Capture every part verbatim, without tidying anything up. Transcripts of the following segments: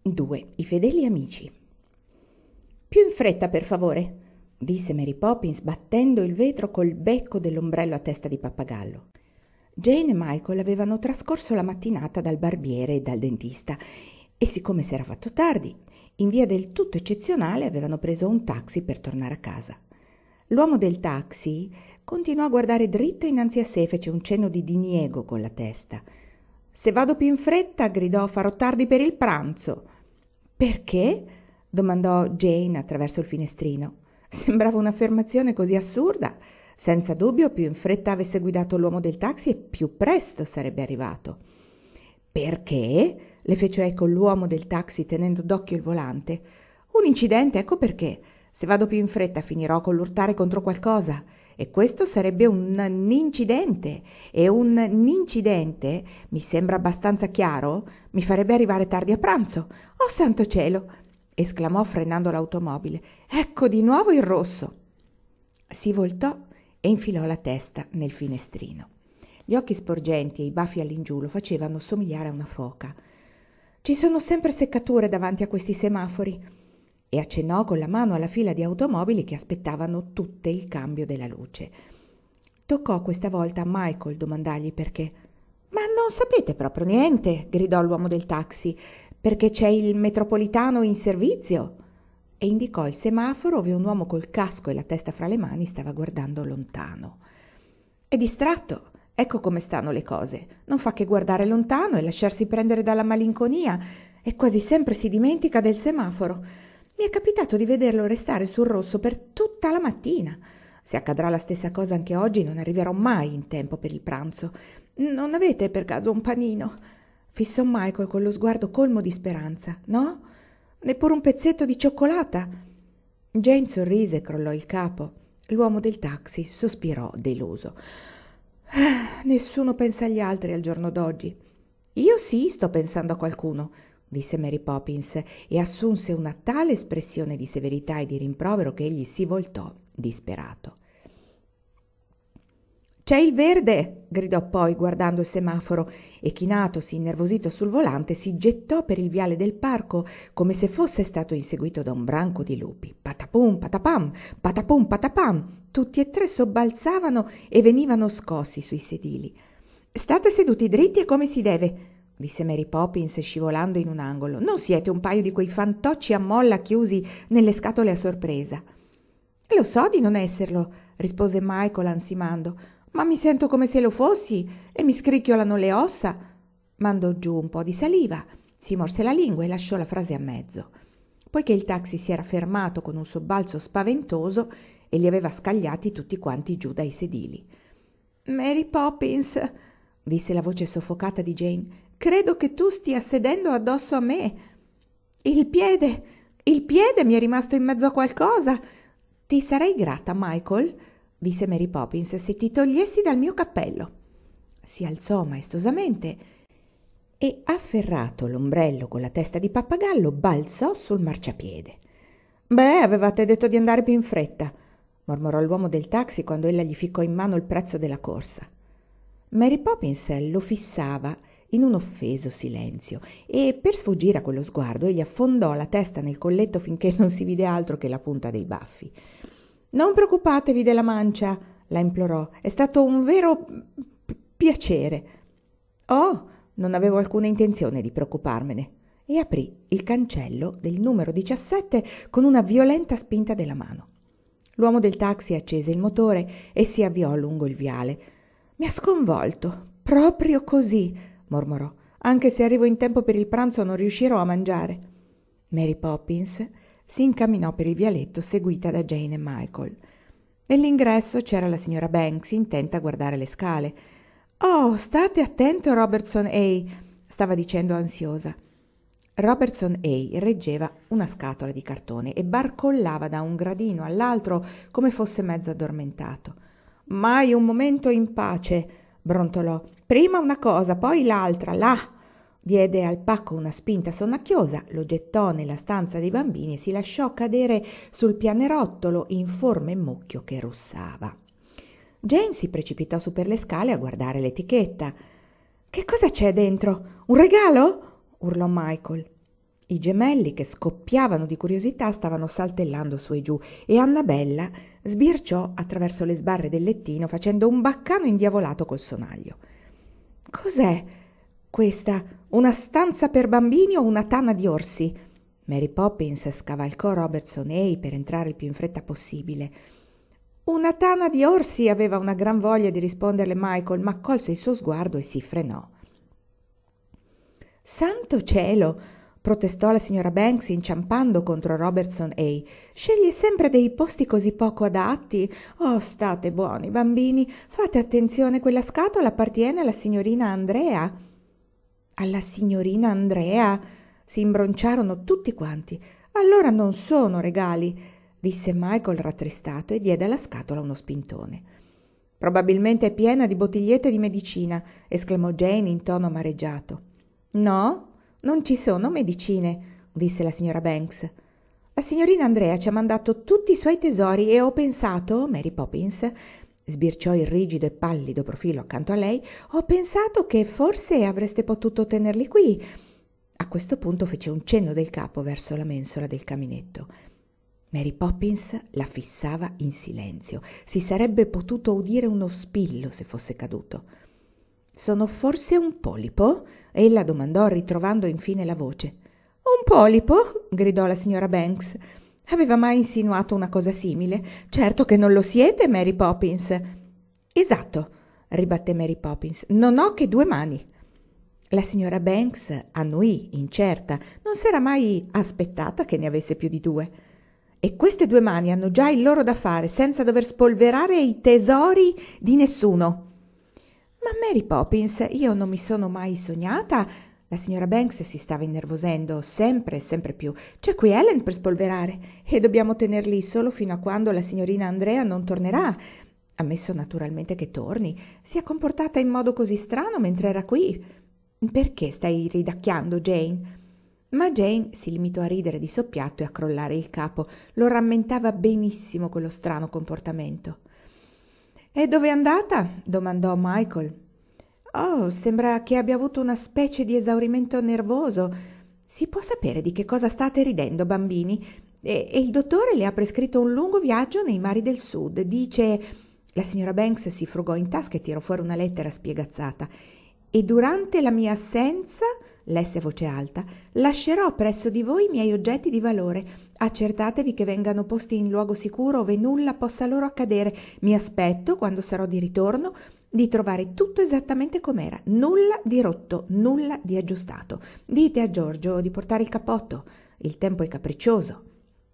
due. I fedeli amici. «Più in fretta, per favore», disse Mary Poppins battendo il vetro col becco dell'ombrello a testa di pappagallo. Jane e Michael avevano trascorso la mattinata dal barbiere e dal dentista e, siccome s'era fatto tardi, in via del tutto eccezionale avevano preso un taxi per tornare a casa. L'uomo del taxi continuò a guardare dritto innanzi a sé e fece un cenno di diniego con la testa. «Se vado più in fretta», gridò, «farò tardi per il pranzo». «Perché?» domandò Jane attraverso il finestrino. Sembrava un'affermazione così assurda. Senza dubbio, più in fretta avesse guidato l'uomo del taxi e più presto sarebbe arrivato. «Perché?» le fece eco l'uomo del taxi tenendo d'occhio il volante. «Un incidente, ecco perché. Se vado più in fretta finirò con l'urtare contro qualcosa e questo sarebbe un incidente e un incidente, mi sembra abbastanza chiaro, mi farebbe arrivare tardi a pranzo. Oh santo cielo!» esclamò frenando l'automobile. «Ecco di nuovo il rosso!» Si voltò e infilò la testa nel finestrino. Gli occhi sporgenti e i baffi all'ingiù lo facevano somigliare a una foca. «Ci sono sempre seccature davanti a questi semafori», e accennò con la mano alla fila di automobili che aspettavano tutte il cambio della luce. Toccò questa volta a Michael domandargli perché. «Ma non sapete proprio niente?» gridò l'uomo del taxi. «Perché c'è il metropolitano in servizio?» E indicò il semaforo dove un uomo col casco e la testa fra le mani stava guardando lontano. «È distratto, ecco come stanno le cose. Non fa che guardare lontano e lasciarsi prendere dalla malinconia e quasi sempre si dimentica del semaforo. Mi è capitato di vederlo restare sul rosso per tutta la mattina. Se accadrà la stessa cosa anche oggi non arriverò mai in tempo per il pranzo. Non avete per caso un panino?» Fissò Michael con lo sguardo colmo di speranza. «No? Neppure un pezzetto di cioccolata?» Jane sorrise e crollò il capo. L'uomo del taxi sospirò deluso. Ah, «Nessuno pensa agli altri al giorno d'oggi». «Io sì, sto pensando a qualcuno», disse Mary Poppins e assunse una tale espressione di severità e di rimprovero che egli si voltò disperato. «C'è il verde!» gridò poi guardando il semaforo e chinatosi innervosito sul volante si gettò per il viale del parco come se fosse stato inseguito da un branco di lupi. Patapum patapam, patapum patapam, tutti e tre sobbalzavano e venivano scossi sui sedili. «State seduti dritti e come si deve», disse Mary Poppins scivolando in un angolo. «Non siete un paio di quei fantocci a molla chiusi nelle scatole a sorpresa». «Lo so di non esserlo», rispose Michael ansimando, «ma mi sento come se lo fossi e mi scricchiolano le ossa». Mandò giù un po' di saliva, si morse la lingua e lasciò la frase a mezzo. Poiché il taxi si era fermato con un sobbalzo spaventoso e li aveva scagliati tutti quanti giù dai sedili. «Mary Poppins», disse la voce soffocata di Jane, «credo che tu stia sedendo addosso a me. Il piede, il piede mi è rimasto in mezzo a qualcosa. Ti sarei grata, Michael», disse Mary Poppins, «se ti togliessi dal mio cappello». Si alzò maestosamente e, afferrato l'ombrello con la testa di pappagallo, balzò sul marciapiede. «Beh, avevate detto di andare più in fretta», mormorò l'uomo del taxi quando ella gli ficcò in mano il prezzo della corsa. Mary Poppins lo fissava in un offeso silenzio e, per sfuggire a quello sguardo, egli affondò la testa nel colletto finché non si vide altro che la punta dei baffi. «Non preoccupatevi della mancia», la implorò, «è stato un vero p- piacere». «Oh, non avevo alcuna intenzione di preoccuparmene», e aprì il cancello del numero diciassette con una violenta spinta della mano. L'uomo del taxi accese il motore e si avviò lungo il viale. «Mi ha sconvolto, proprio così», mormorò. «Anche se arrivo in tempo per il pranzo non riuscirò a mangiare». Mary Poppins si incamminò per il vialetto seguita da Jane e Michael. Nell'ingresso c'era la signora Banks intenta a guardare le scale. «Oh, state attento, Robertson Hay», stava dicendo ansiosa. Robertson Hay reggeva una scatola di cartone e barcollava da un gradino all'altro come fosse mezzo addormentato. «Mai un momento in pace», brontolò. «Prima una cosa, poi l'altra, là!» Diede al pacco una spinta sonnacchiosa, lo gettò nella stanza dei bambini e si lasciò cadere sul pianerottolo informe mucchio che russava. Jane si precipitò su per le scale a guardare l'etichetta. «Che cosa c'è dentro? Un regalo?» urlò Michael. I gemelli, che scoppiavano di curiosità, stavano saltellando su e giù e Annabella sbirciò attraverso le sbarre del lettino facendo un baccano indiavolato col sonaglio. «Cos'è questa? Una stanza per bambini o una tana di orsi?» Mary Poppins scavalcò Robertson Hay per entrare il più in fretta possibile. «Una tana di orsi!» aveva una gran voglia di risponderle Michael, ma colse il suo sguardo e si frenò. «Santo cielo!» protestò la signora Banks inciampando contro Robertson Hay. «Sceglie sempre dei posti così poco adatti. Oh, state buoni, bambini, fate attenzione, quella scatola appartiene alla signorina Andrea». «Alla signorina Andrea?» si imbronciarono tutti quanti. «Allora non sono regali», disse Michael rattristato e diede alla scatola uno spintone. «Probabilmente è piena di bottigliette di medicina», esclamò Jane in tono amareggiato. «No, non ci sono medicine», disse la signora Banks. «La signorina Andrea ci ha mandato tutti i suoi tesori e ho pensato, Mary Poppins», sbirciò il rigido e pallido profilo accanto a lei, «ho pensato che forse avreste potuto tenerli qui». A questo punto fece un cenno del capo verso la mensola del caminetto. Mary Poppins la fissava in silenzio. Si sarebbe potuto udire uno spillo se fosse caduto. «Sono forse un polipo?» ella domandò, ritrovando infine la voce. «Un polipo?» gridò la signora Banks. «Aveva mai insinuato una cosa simile? Certo che non lo siete, Mary Poppins». «Esatto», ribatté Mary Poppins, «non ho che due mani». La signora Banks annuì, incerta, non s'era mai aspettata che ne avesse più di due. «E queste due mani hanno già il loro da fare, senza dover spolverare i tesori di nessuno». «Ma Mary Poppins, io non mi sono mai sognata...» La signora Banks si stava innervosendo sempre e sempre più. «C'è qui Ellen per spolverare e dobbiamo tenerli solo fino a quando la signorina Andrea non tornerà. Ammesso naturalmente che torni. Si è comportata in modo così strano mentre era qui. Perché stai ridacchiando, Jane?» Ma Jane si limitò a ridere di soppiatto e a crollare il capo. Lo rammentava benissimo quello strano comportamento. «E dove è andata?» domandò Michael. «Oh, sembra che abbia avuto una specie di esaurimento nervoso. Si può sapere di che cosa state ridendo, bambini? E, e il dottore le ha prescritto un lungo viaggio nei mari del sud. Dice...» La signora Banks si frugò in tasca e tirò fuori una lettera spiegazzata. «E durante la mia assenza...» lesse a voce alta, «lascerò presso di voi i miei oggetti di valore. Accertatevi che vengano posti in luogo sicuro ove nulla possa loro accadere. Mi aspetto, quando sarò di ritorno, di trovare tutto esattamente com'era. Nulla di rotto, nulla di aggiustato. Dite a Giorgio di portare il cappotto. Il tempo è capriccioso».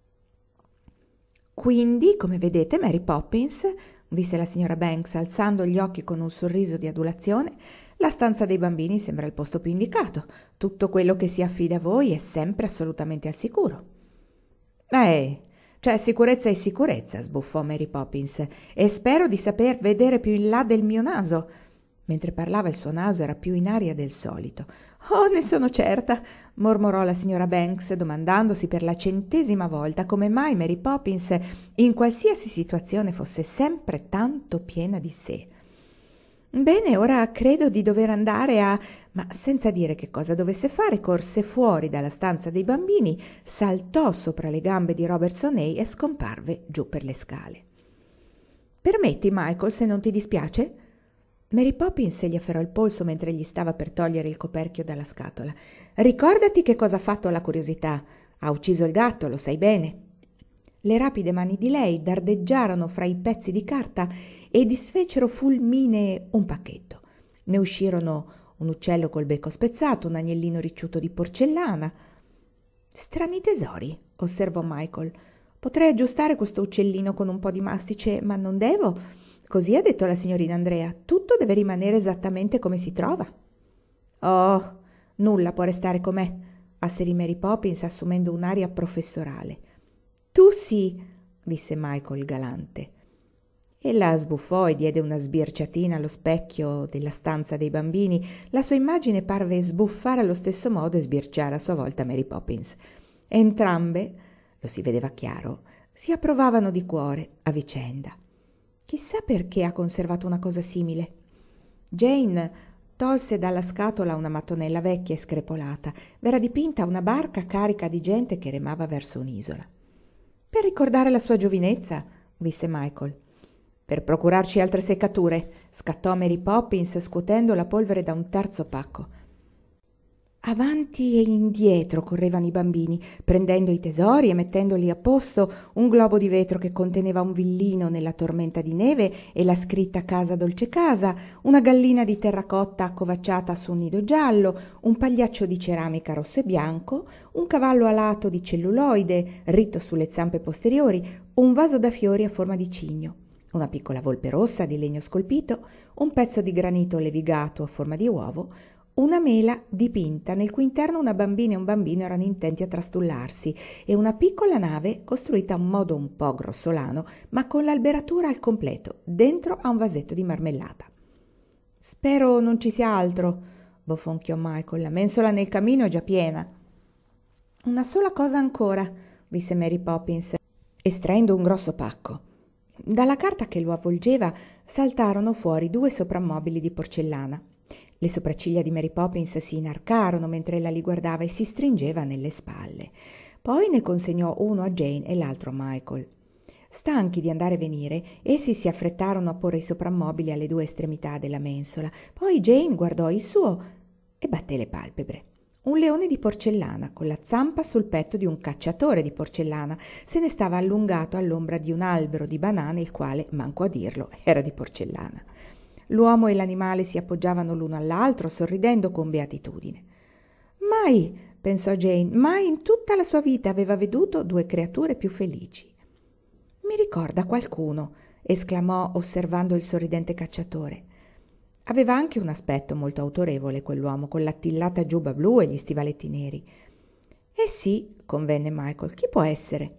«Quindi, come vedete, Mary Poppins», disse la signora Banks alzando gli occhi con un sorriso di adulazione, «la stanza dei bambini sembra il posto più indicato. Tutto quello che si affida a voi è sempre assolutamente al sicuro». «Eh, c'è sicurezza e sicurezza», sbuffò Mary Poppins, «e spero di saper vedere più in là del mio naso». Mentre parlava il suo naso era più in aria del solito. «Oh, ne sono certa», mormorò la signora Banks, domandandosi per la centesima volta come mai Mary Poppins in qualsiasi situazione fosse sempre tanto piena di sé. «Bene, ora credo di dover andare a...» Ma senza dire che cosa dovesse fare, corse fuori dalla stanza dei bambini, saltò sopra le gambe di Robertson Hay e scomparve giù per le scale. «Permetti, Michael, se non ti dispiace?» Mary Poppins gli afferrò il polso mentre gli stava per togliere il coperchio dalla scatola. «Ricordati che cosa ha fatto la curiosità. Ha ucciso il gatto, lo sai bene». Le rapide mani di lei dardeggiarono fra i pezzi di carta e disfecero fulminee un pacchetto. Ne uscirono un uccello col becco spezzato, un agnellino ricciuto di porcellana. «Strani tesori», osservò Michael. «Potrei aggiustare questo uccellino con un po' di mastice, ma non devo. Così ha detto la signorina Andrea, tutto deve rimanere esattamente come si trova». «Oh, nulla può restare com'è», asserì Mary Poppins assumendo un'aria professorale. «Tu sì», disse Michael galante. Ella sbuffò e diede una sbirciatina allo specchio della stanza dei bambini. La sua immagine parve sbuffare allo stesso modo e sbirciare a sua volta Mary Poppins. Entrambe, lo si vedeva chiaro, si approvavano di cuore a vicenda. Chissà perché ha conservato una cosa simile. Jane tolse dalla scatola una mattonella vecchia e screpolata. V'era dipinta una barca carica di gente che remava verso un'isola. «Per ricordare la sua giovinezza», disse Michael. «Per procurarci altre seccature», scattò Mary Poppins scuotendo la polvere da un terzo pacco. Avanti e indietro correvano i bambini, prendendo i tesori e mettendoli a posto, un globo di vetro che conteneva un villino nella tormenta di neve e la scritta «Casa dolce casa», una gallina di terracotta accovacciata su un nido giallo, un pagliaccio di ceramica rosso e bianco, un cavallo alato di celluloide ritto sulle zampe posteriori, un vaso da fiori a forma di cigno, una piccola volpe rossa di legno scolpito, un pezzo di granito levigato a forma di uovo, una mela dipinta nel cui interno una bambina e un bambino erano intenti a trastullarsi e una piccola nave costruita a un modo un po' grossolano, ma con l'alberatura al completo, dentro a un vasetto di marmellata. «Spero non ci sia altro», bofonchiò Michael. «La mensola nel camino è già piena». «Una sola cosa ancora», disse Mary Poppins, estraendo un grosso pacco. Dalla carta che lo avvolgeva saltarono fuori due soprammobili di porcellana. Le sopracciglia di Mary Poppins si inarcarono mentre ella li guardava e si stringeva nelle spalle. Poi ne consegnò uno a Jane e l'altro a Michael. Stanchi di andare e venire, essi si affrettarono a porre i soprammobili alle due estremità della mensola. Poi Jane guardò il suo e batté le palpebre. Un leone di porcellana, con la zampa sul petto di un cacciatore di porcellana, se ne stava allungato all'ombra di un albero di banane, il quale, manco a dirlo, era di porcellana. L'uomo e l'animale si appoggiavano l'uno all'altro, sorridendo con beatitudine. Mai, pensò Jane, mai in tutta la sua vita aveva veduto due creature più felici. «Mi ricorda qualcuno», esclamò osservando il sorridente cacciatore. Aveva anche un aspetto molto autorevole quell'uomo, con l'attillata giubba blu e gli stivaletti neri. «Eh sì», convenne Michael, «chi può essere?»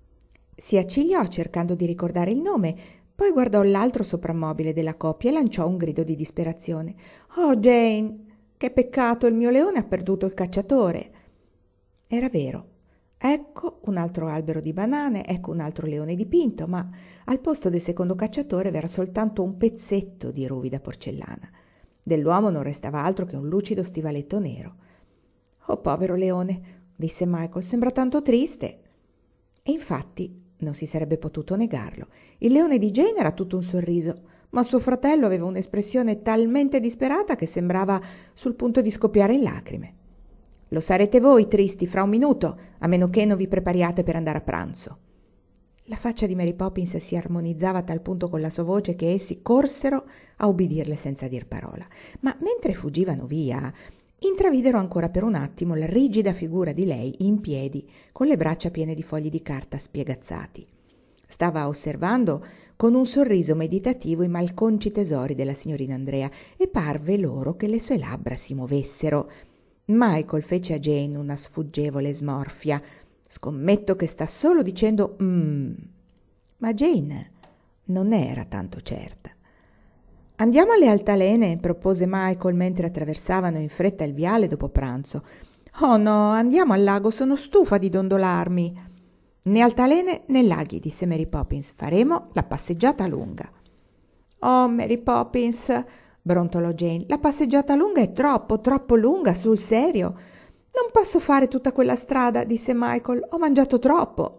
Si accigliò cercando di ricordare il nome. Poi guardò l'altro soprammobile della coppia e lanciò un grido di disperazione. «Oh, Jane, che peccato, il mio leone ha perduto il cacciatore!» Era vero. Ecco un altro albero di banane, ecco un altro leone dipinto, ma al posto del secondo cacciatore v'era soltanto un pezzetto di ruvida porcellana. Dell'uomo non restava altro che un lucido stivaletto nero. «Oh, povero leone», disse Michael, «sembra tanto triste!» E infatti non si sarebbe potuto negarlo. Il leone di Jane era tutto un sorriso, ma suo fratello aveva un'espressione talmente disperata che sembrava sul punto di scoppiare in lacrime. «Lo sarete voi tristi fra un minuto, a meno che non vi prepariate per andare a pranzo». La faccia di Mary Poppins si armonizzava a tal punto con la sua voce che essi corsero a ubbidirle senza dir parola. Ma mentre fuggivano via, intravidero ancora per un attimo la rigida figura di lei in piedi, con le braccia piene di fogli di carta spiegazzati. Stava osservando con un sorriso meditativo i malconci tesori della signorina Andrea e parve loro che le sue labbra si muovessero. Michael fece a Jane una sfuggevole smorfia. «Scommetto che sta solo dicendo «mmm». Ma Jane non era tanto certa. «Andiamo alle altalene», propose Michael mentre attraversavano in fretta il viale dopo pranzo. «Oh no, andiamo al lago, sono stufa di dondolarmi». «Né altalene né laghi», disse Mary Poppins, «faremo la passeggiata lunga». «Oh, Mary Poppins», brontolò Jane, «la passeggiata lunga è troppo, troppo lunga, sul serio». «Non posso fare tutta quella strada», disse Michael, «ho mangiato troppo».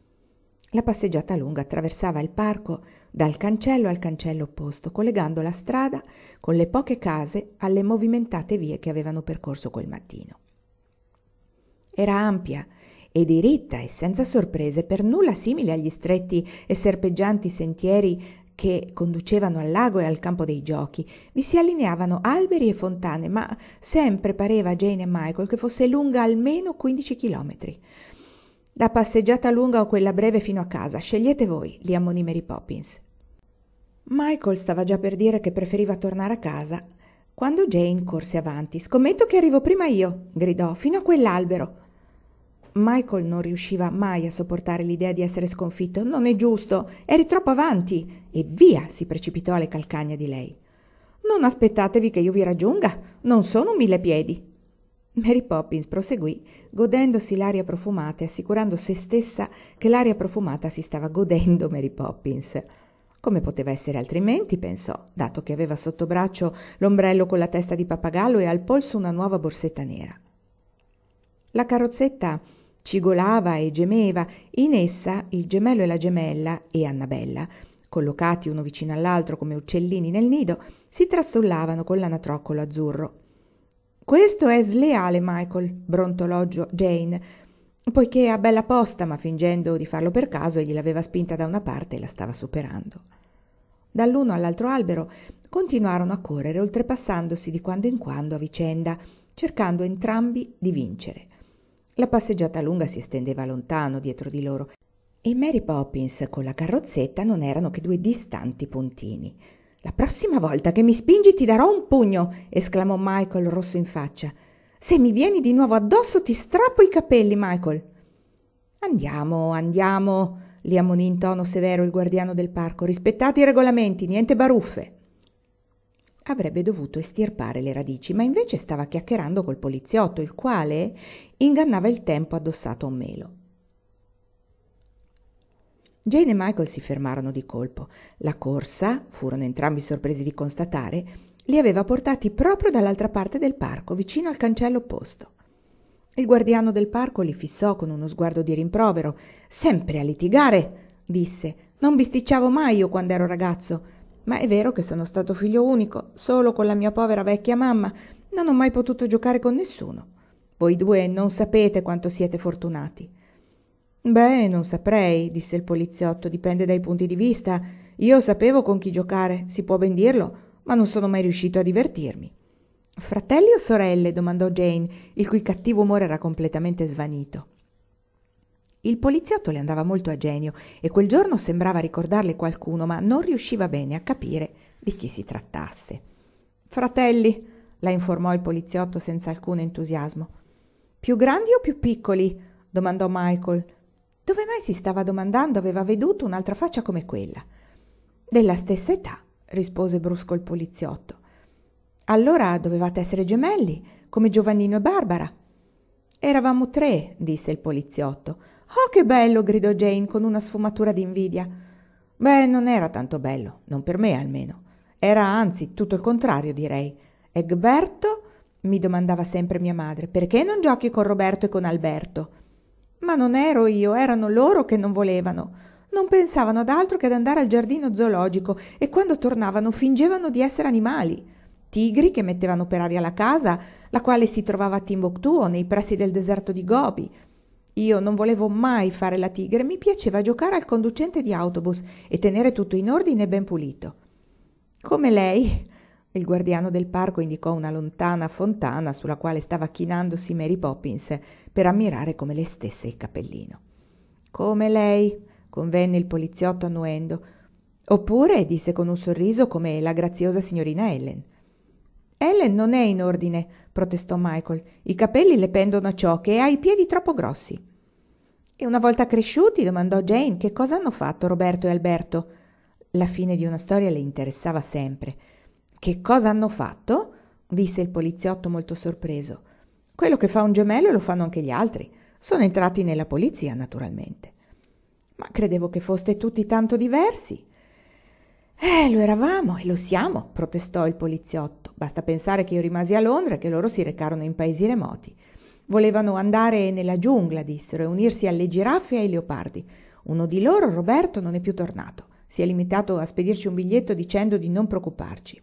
La passeggiata lunga attraversava il parco dal cancello al cancello opposto, collegando la strada con le poche case alle movimentate vie che avevano percorso quel mattino. Era ampia e diritta e senza sorprese, per nulla simile agli stretti e serpeggianti sentieri che conducevano al lago e al campo dei giochi. Vi si allineavano alberi e fontane, ma sempre pareva a Jane e Michael che fosse lunga almeno quindici chilometri. «La passeggiata lunga o quella breve fino a casa, scegliete voi», li ammonì Mary Poppins. Michael stava già per dire che preferiva tornare a casa, quando Jane corse avanti. «Scommetto che arrivo prima io», gridò, «fino a quell'albero». Michael non riusciva mai a sopportare l'idea di essere sconfitto. «Non è giusto, eri troppo avanti!» E via si precipitò alle calcagna di lei. «Non aspettatevi che io vi raggiunga, non sono un mille piedi». Mary Poppins proseguì, godendosi l'aria profumata e assicurando se stessa che l'aria profumata si stava godendo Mary Poppins. Come poteva essere altrimenti, pensò, dato che aveva sotto braccio l'ombrello con la testa di pappagallo e al polso una nuova borsetta nera. La carrozzetta cigolava e gemeva, in essa il gemello e la gemella e Annabella, collocati uno vicino all'altro come uccellini nel nido, si trastullavano con l'anatroccolo azzurro. «Questo è sleale, Michael», brontolò Jane, poiché a bella posta, ma fingendo di farlo per caso, egli l'aveva spinta da una parte e la stava superando. Dall'uno all'altro albero continuarono a correre, oltrepassandosi di quando in quando a vicenda, cercando entrambi di vincere. La passeggiata lunga si estendeva lontano dietro di loro e Mary Poppins con la carrozzetta non erano che due distanti puntini. «La prossima volta che mi spingi ti darò un pugno!» esclamò Michael rosso in faccia. «Se mi vieni di nuovo addosso ti strappo i capelli, Michael!» «Andiamo, andiamo!» li ammonì in tono severo il guardiano del parco. «Rispettate i regolamenti, niente baruffe!» Avrebbe dovuto estirpare le radici, ma invece stava chiacchierando col poliziotto, il quale ingannava il tempo addossato a un melo. Jane e Michael si fermarono di colpo. La corsa, furono entrambi sorpresi di constatare, li aveva portati proprio dall'altra parte del parco, vicino al cancello opposto. Il guardiano del parco li fissò con uno sguardo di rimprovero. «Sempre a litigare», disse. «Non bisticciavo mai io quando ero ragazzo. Ma è vero che sono stato figlio unico, solo con la mia povera vecchia mamma. Non ho mai potuto giocare con nessuno. Voi due non sapete quanto siete fortunati». «Beh, non saprei», disse il poliziotto, «dipende dai punti di vista. Io sapevo con chi giocare, si può ben dirlo, ma non sono mai riuscito a divertirmi». «Fratelli o sorelle?» domandò Jane, il cui cattivo umore era completamente svanito. Il poliziotto le andava molto a genio e quel giorno sembrava ricordarle qualcuno, ma non riusciva bene a capire di chi si trattasse. «Fratelli», la informò il poliziotto senza alcun entusiasmo. «Più grandi o più piccoli?» domandò Michael. Dove mai si stava domandando aveva veduto un'altra faccia come quella. «Della stessa età», rispose brusco il poliziotto. «Allora dovevate essere gemelli, come Giovannino e Barbara». «Eravamo tre», disse il poliziotto. «Oh, che bello!» gridò Jane con una sfumatura di invidia. «Beh, non era tanto bello, non per me almeno. Era anzi tutto il contrario, direi. Egberto?» mi domandava sempre mia madre. «Perché non giochi con Roberto e con Alberto?» «Ma non ero io, erano loro che non volevano. Non pensavano ad altro che ad andare al giardino zoologico e quando tornavano fingevano di essere animali. Tigri che mettevano per aria la casa, la quale si trovava a Timbuktu o nei pressi del deserto di Gobi. Io non volevo mai fare la tigre, mi piaceva giocare al conducente di autobus e tenere tutto in ordine e ben pulito. Come lei», il guardiano del parco indicò una lontana fontana sulla quale stava chinandosi Mary Poppins per ammirare come le stesse il cappellino. «Come lei», convenne il poliziotto annuendo. «Oppure», disse con un sorriso, «come la graziosa signorina Ellen». «Ellen non è in ordine», protestò Michael. «I capelli le pendono a ciocche e ha i piedi troppo grossi». «E una volta cresciuti», domandò Jane, «che cosa hanno fatto Roberto e Alberto?» La fine di una storia le interessava sempre. «Che cosa hanno fatto?» disse il poliziotto molto sorpreso. «Quello che fa un gemello lo fanno anche gli altri. Sono entrati nella polizia, naturalmente». «Ma credevo che foste tutti tanto diversi». «Eh, lo eravamo e lo siamo», protestò il poliziotto. «Basta pensare che io rimasi a Londra e che loro si recarono in paesi remoti. Volevano andare nella giungla, dissero, e unirsi alle giraffe e ai leopardi. Uno di loro, Roberto, non è più tornato. Si è limitato a spedirci un biglietto dicendo di non preoccuparci.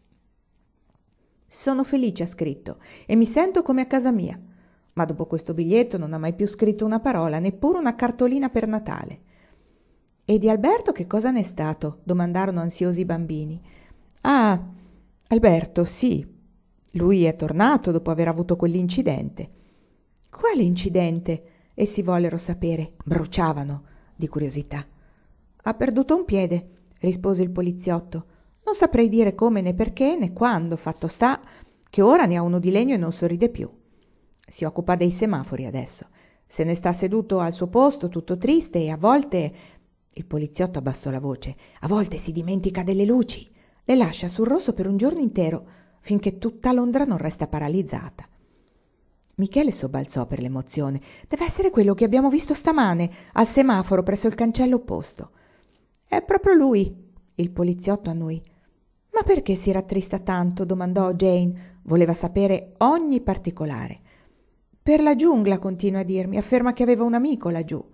Sono felice, ha scritto, e mi sento come a casa mia. Ma dopo questo biglietto non ha mai più scritto una parola, neppure una cartolina per Natale». «E di Alberto che cosa n'è stato?» domandarono ansiosi i bambini. «Ah, Alberto, sì. Lui è tornato dopo aver avuto quell'incidente». «Quale incidente?» essi vollero sapere. Bruciavano di curiosità. «Ha perduto un piede», rispose il poliziotto. «Non saprei dire come né perché né quando, fatto sta che ora ne ha uno di legno e non sorride più. Si occupa dei semafori adesso. Se ne sta seduto al suo posto tutto triste e a volte...» Il poliziotto abbassò la voce. «A volte si dimentica delle luci. Le lascia sul rosso per un giorno intero, finché tutta Londra non resta paralizzata». Michele sobbalzò per l'emozione. «Deve essere quello che abbiamo visto stamane, al semaforo presso il cancello opposto». «È proprio lui», Il poliziotto annui. «Ma perché si rattrista tanto?» domandò Jane. Voleva sapere ogni particolare. «Per la giungla», continua a dirmi. Afferma che aveva un amico laggiù.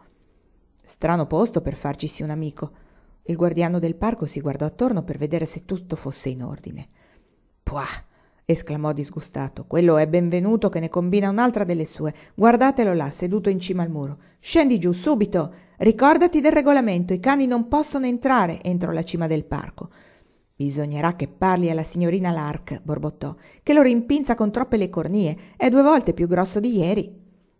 Strano posto per farcisi un amico. Il guardiano del parco si guardò attorno per vedere se tutto fosse in ordine. «Puah!» esclamò disgustato. «Quello è Benvenuto che ne combina un'altra delle sue. Guardatelo là, seduto in cima al muro. Scendi giù, subito! Ricordati del regolamento, i cani non possono entrare entro la cima del parco». «Bisognerà che parli alla signorina Lark», borbottò, «che lo rimpinza con troppe le cornie. È due volte più grosso di ieri».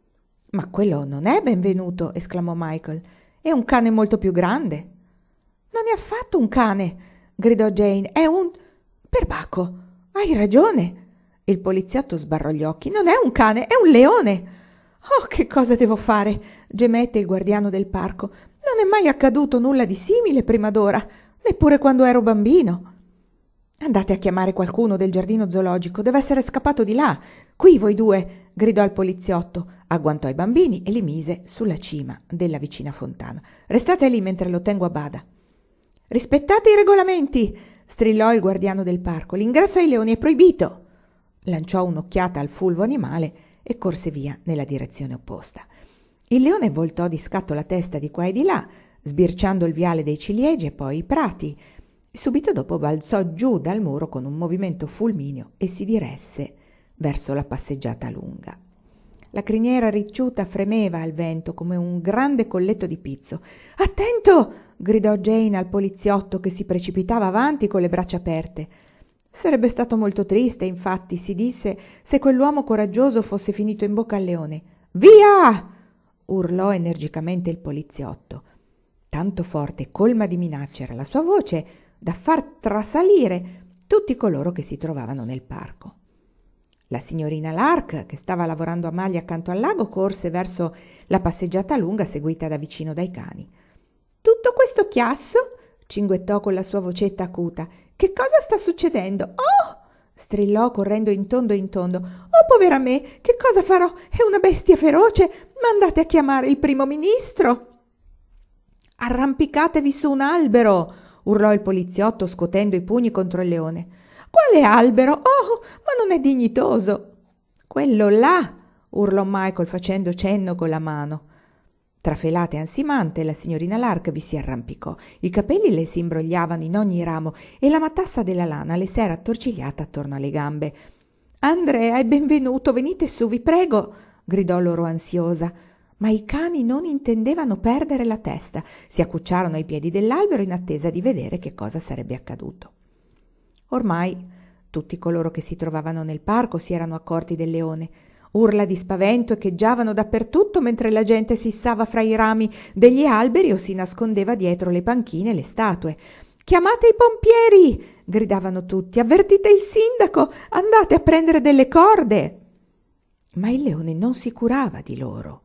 «Ma quello non è Benvenuto», esclamò Michael. «È un cane molto più grande». «Non è affatto un cane», gridò Jane. «È un... perbacco. Hai ragione». Il poliziotto sbarrò gli occhi. «Non è un cane, è un leone». «Oh, che cosa devo fare?» gemette il guardiano del parco. «Non è mai accaduto nulla di simile prima d'ora, neppure quando ero bambino». «Andate a chiamare qualcuno del giardino zoologico, deve essere scappato di là. Qui voi due», gridò il poliziotto, agguantò i bambini e li mise sulla cima della vicina fontana. «Restate lì mentre lo tengo a bada». «Rispettate i regolamenti», strillò il guardiano del parco. «L'ingresso ai leoni è proibito». Lanciò un'occhiata al fulvo animale e corse via nella direzione opposta. Il leone voltò di scatto la testa di qua e di là, sbirciando il viale dei ciliegi e poi i prati. Subito dopo balzò giù dal muro con un movimento fulmineo e si diresse verso la passeggiata lunga. La criniera ricciuta fremeva al vento come un grande colletto di pizzo. «Attento!» gridò Jane al poliziotto che si precipitava avanti con le braccia aperte. Sarebbe stato molto triste, infatti, si disse, se quell'uomo coraggioso fosse finito in bocca al leone. «Via!» urlò energicamente il poliziotto. Tanto forte e colma di minacce era la sua voce da far trasalire tutti coloro che si trovavano nel parco. La signorina Lark, che stava lavorando a maglia accanto al lago, corse verso la passeggiata lunga seguita da vicino dai cani. «Tutto questo chiasso?» cinguettò con la sua vocetta acuta. «Che cosa sta succedendo?» «Oh!» strillò correndo in tondo in tondo. «Oh, povera me, che cosa farò? È una bestia feroce! Mandate a chiamare il primo ministro!» «Arrampicatevi su un albero!» urlò il poliziotto scuotendo i pugni contro il leone. «Quale albero? Oh, ma non è dignitoso!» «Quello là!» urlò Michael facendo cenno con la mano. Trafelata e ansimante, la signorina Lark vi si arrampicò. I capelli le si imbrogliavano in ogni ramo e la matassa della lana le s'era attorcigliata attorno alle gambe. «Andrea e Benvenuto, venite su, vi prego!» gridò loro ansiosa. Ma i cani non intendevano perdere la testa. Si accucciarono ai piedi dell'albero in attesa di vedere che cosa sarebbe accaduto. Ormai tutti coloro che si trovavano nel parco si erano accorti del leone. Urla di spavento echeggiavano dappertutto mentre la gente si issava fra i rami degli alberi o si nascondeva dietro le panchine e le statue. «Chiamate i pompieri!» gridavano tutti. «Avvertite il sindaco! Andate a prendere delle corde!» Ma il leone non si curava di loro.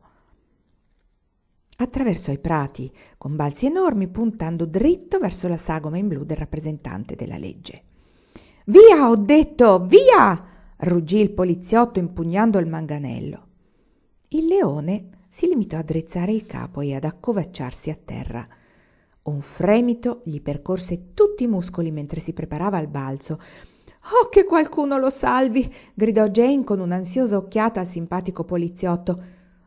Attraversò i prati con balzi enormi, puntando dritto verso la sagoma in blu del rappresentante della legge. «Via, ho detto, via!» ruggì il poliziotto impugnando il manganello. Il leone si limitò a drizzare il capo e ad accovacciarsi a terra. Un fremito gli percorse tutti i muscoli mentre si preparava al balzo. «Oh, che qualcuno lo salvi!» gridò Jane con un'ansiosa occhiata al simpatico poliziotto.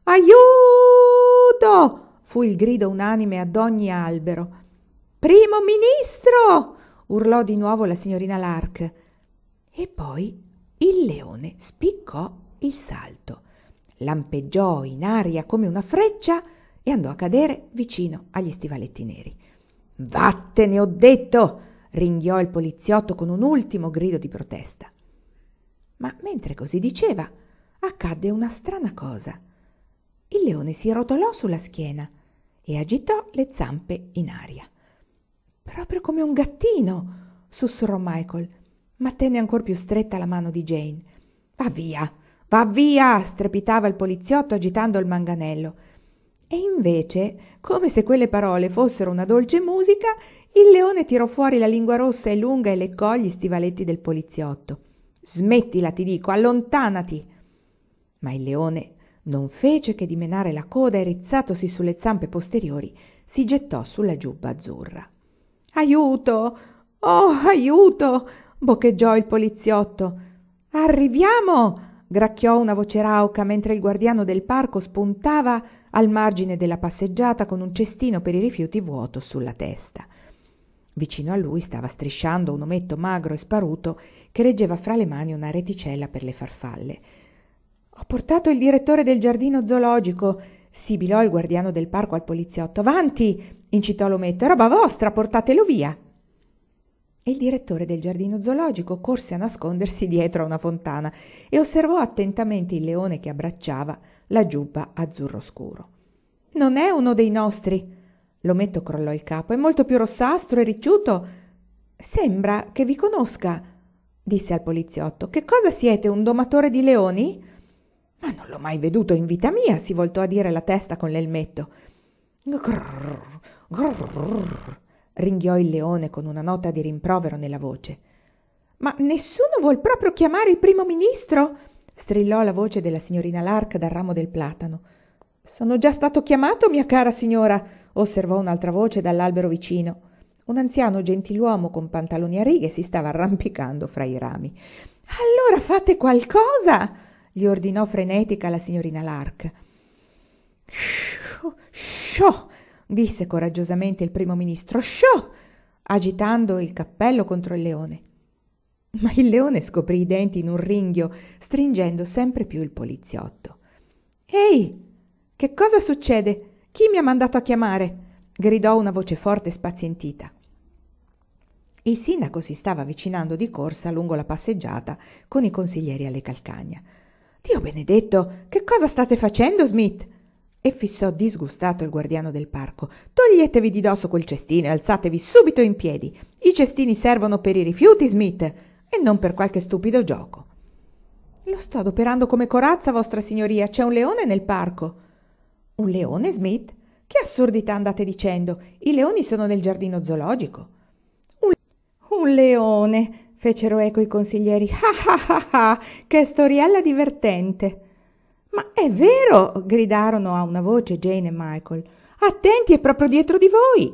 «Aiuto!» fu il grido unanime ad ogni albero. «Primo ministro!» urlò di nuovo la signorina Lark. E poi il leone spiccò il salto, lampeggiò in aria come una freccia e andò a cadere vicino agli stivaletti neri. «Vattene, ho detto!» ringhiò il poliziotto con un ultimo grido di protesta. Ma mentre così diceva, accadde una strana cosa. Il leone si rotolò sulla schiena e agitò le zampe in aria. «Proprio come un gattino!» sussurrò Michael, ma tenne ancor più stretta la mano di Jane. «Va via, va via!» strepitava il poliziotto agitando il manganello. E invece, come se quelle parole fossero una dolce musica, il leone tirò fuori la lingua rossa e lunga e leccò gli stivaletti del poliziotto. «Smettila, ti dico, allontanati!» Ma il leone non fece che dimenare la coda e rizzatosi sulle zampe posteriori si gettò sulla giubba azzurra. Aiuto! Oh, aiuto! Boccheggiò il poliziotto. Arriviamo! Gracchiò una voce rauca mentre il guardiano del parco spuntava al margine della passeggiata con un cestino per i rifiuti vuoto sulla testa. Vicino a lui stava strisciando un ometto magro e sparuto che reggeva fra le mani una reticella per le farfalle. «Ho portato il direttore del giardino zoologico», sibilò il guardiano del parco al poliziotto. «Avanti!» incitò l'ometto. «È roba vostra, portatelo via!» Il direttore del giardino zoologico corse a nascondersi dietro a una fontana e osservò attentamente il leone che abbracciava la giubba azzurro scuro. «Non è uno dei nostri!» L'ometto crollò il capo. «È molto più rossastro e ricciuto. Sembra che vi conosca», disse al poliziotto. «Che cosa siete, un domatore di leoni?» «Ma non l'ho mai veduto in vita mia», si voltò a dire la testa con l'elmetto. «Grrr, grrr», ringhiò il leone con una nota di rimprovero nella voce. «Ma nessuno vuol proprio chiamare il primo ministro?» strillò la voce della signorina Lark dal ramo del platano. «Sono già stato chiamato, mia cara signora», osservò un'altra voce dall'albero vicino. Un anziano gentiluomo con pantaloni a righe si stava arrampicando fra i rami. «Allora fate qualcosa!» gli ordinò frenetica la signorina Lark. «Sciò, sciò!» disse coraggiosamente il primo ministro. «Sciò!» agitando il cappello contro il leone. Ma il leone scoprì i denti in un ringhio, stringendo sempre più il poliziotto. «Ehi, che cosa succede? Chi mi ha mandato a chiamare?» gridò una voce forte e spazientita. Il sindaco si stava avvicinando di corsa lungo la passeggiata con i consiglieri alle calcagna. «Dio benedetto, che cosa state facendo, Smith?» e fissò disgustato il guardiano del parco. «Toglietevi di dosso quel cestino e alzatevi subito in piedi. I cestini servono per i rifiuti, Smith, e non per qualche stupido gioco». «Lo sto adoperando come corazza, vostra signoria. C'è un leone nel parco». «Un leone, Smith? Che assurdità andate dicendo? I leoni sono nel giardino zoologico». «Un, un leone!» fecero eco i consiglieri. «Ah ah ah ah! Che storiella divertente!» «Ma è vero!» gridarono a una voce Jane e Michael. «Attenti, è proprio dietro di voi!»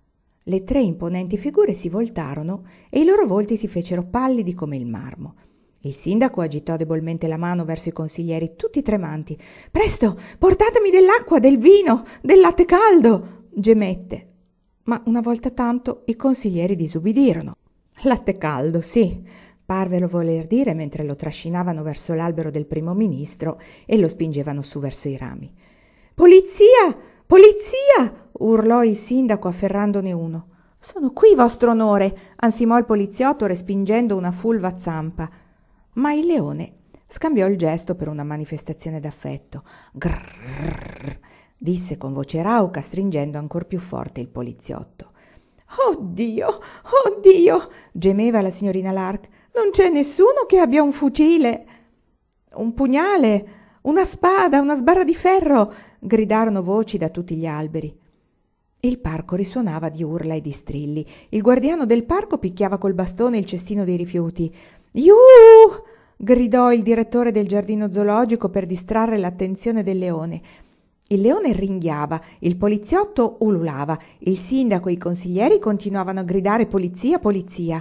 Le tre imponenti figure si voltarono e i loro volti si fecero pallidi come il marmo. Il sindaco agitò debolmente la mano verso i consiglieri, tutti tremanti. «Presto, portatemi dell'acqua, del vino, del latte caldo!» gemette. Ma una volta tanto i consiglieri disubbidirono. «Latte caldo, sì», parvero voler dire mentre lo trascinavano verso l'albero del primo ministro e lo spingevano su verso i rami. «Polizia! Polizia!» urlò il sindaco afferrandone uno. «Sono qui, vostro onore!» ansimò il poliziotto respingendo una fulva zampa. Ma il leone scambiò il gesto per una manifestazione d'affetto. «Grrrr!» disse con voce rauca, stringendo ancor più forte il poliziotto. «Oh Dio! Oh Dio!» gemeva la signorina Lark. «Non c'è nessuno che abbia un fucile!» «Un pugnale! Una spada! Una sbarra di ferro!» gridarono voci da tutti gli alberi. Il parco risuonava di urla e di strilli. Il guardiano del parco picchiava col bastone il cestino dei rifiuti. «Iuh!» gridò il direttore del giardino zoologico per distrarre l'attenzione del leone. Il leone ringhiava, il poliziotto ululava, il sindaco e i consiglieri continuavano a gridare «polizia, polizia».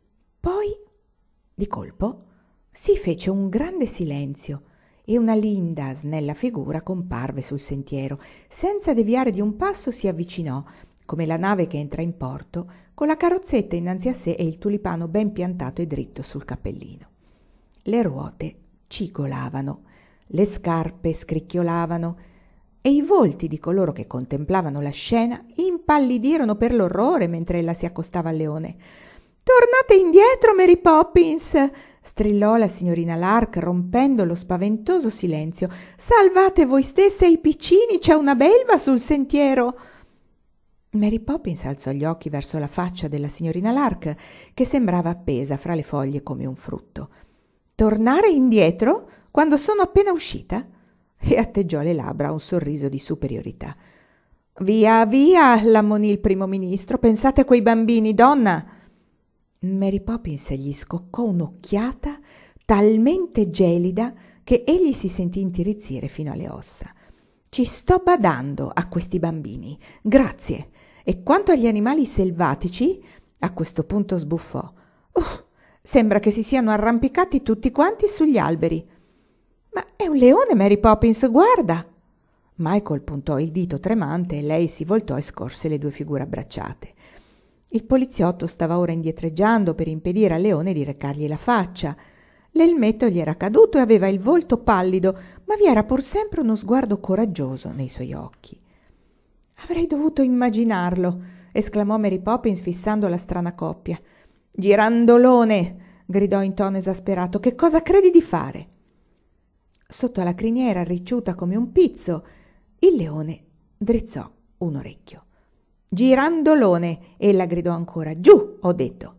Poi, di colpo, si fece un grande silenzio e una linda, snella figura comparve sul sentiero. Senza deviare di un passo si avvicinò, come la nave che entra in porto, con la carrozzetta innanzi a sé e il tulipano ben piantato e dritto sul cappellino. Le ruote cigolavano, le scarpe scricchiolavano e i volti di coloro che contemplavano la scena impallidirono per l'orrore mentre ella si accostava al leone. «Tornate indietro, Mary Poppins!» strillò la signorina Lark rompendo lo spaventoso silenzio. «Salvate voi stesse e i piccini, c'è una belva sul sentiero!» Mary Poppins alzò gli occhi verso la faccia della signorina Lark, che sembrava appesa fra le foglie come un frutto. «Tornare indietro quando sono appena uscita?» e atteggiò le labbra a un sorriso di superiorità. «Via, via!» l'ammonì il primo ministro. «Pensate a quei bambini, donna!» Mary Poppins gli scoccò un'occhiata talmente gelida che egli si sentì intirizzire fino alle ossa. «Ci sto badando a questi bambini, grazie, E quanto agli animali selvatici, a questo punto sbuffò. Uff, sembra che si siano arrampicati tutti quanti sugli alberi. Ma è un leone, Mary Poppins, guarda! Michael puntò il dito tremante e lei si voltò e scorse le due figure abbracciate. Il poliziotto stava ora indietreggiando per impedire al leone di recargli la faccia. L'elmetto gli era caduto e aveva il volto pallido, ma vi era pur sempre uno sguardo coraggioso nei suoi occhi. «Avrei dovuto immaginarlo!» esclamò Mary Poppins fissando la strana coppia. «Girandolone!» gridò in tono esasperato. «Che cosa credi di fare?» Sotto alla criniera, ricciuta come un pizzo, il leone drizzò un orecchio. «Girandolone!» ella gridò ancora. «Giù, ho detto!»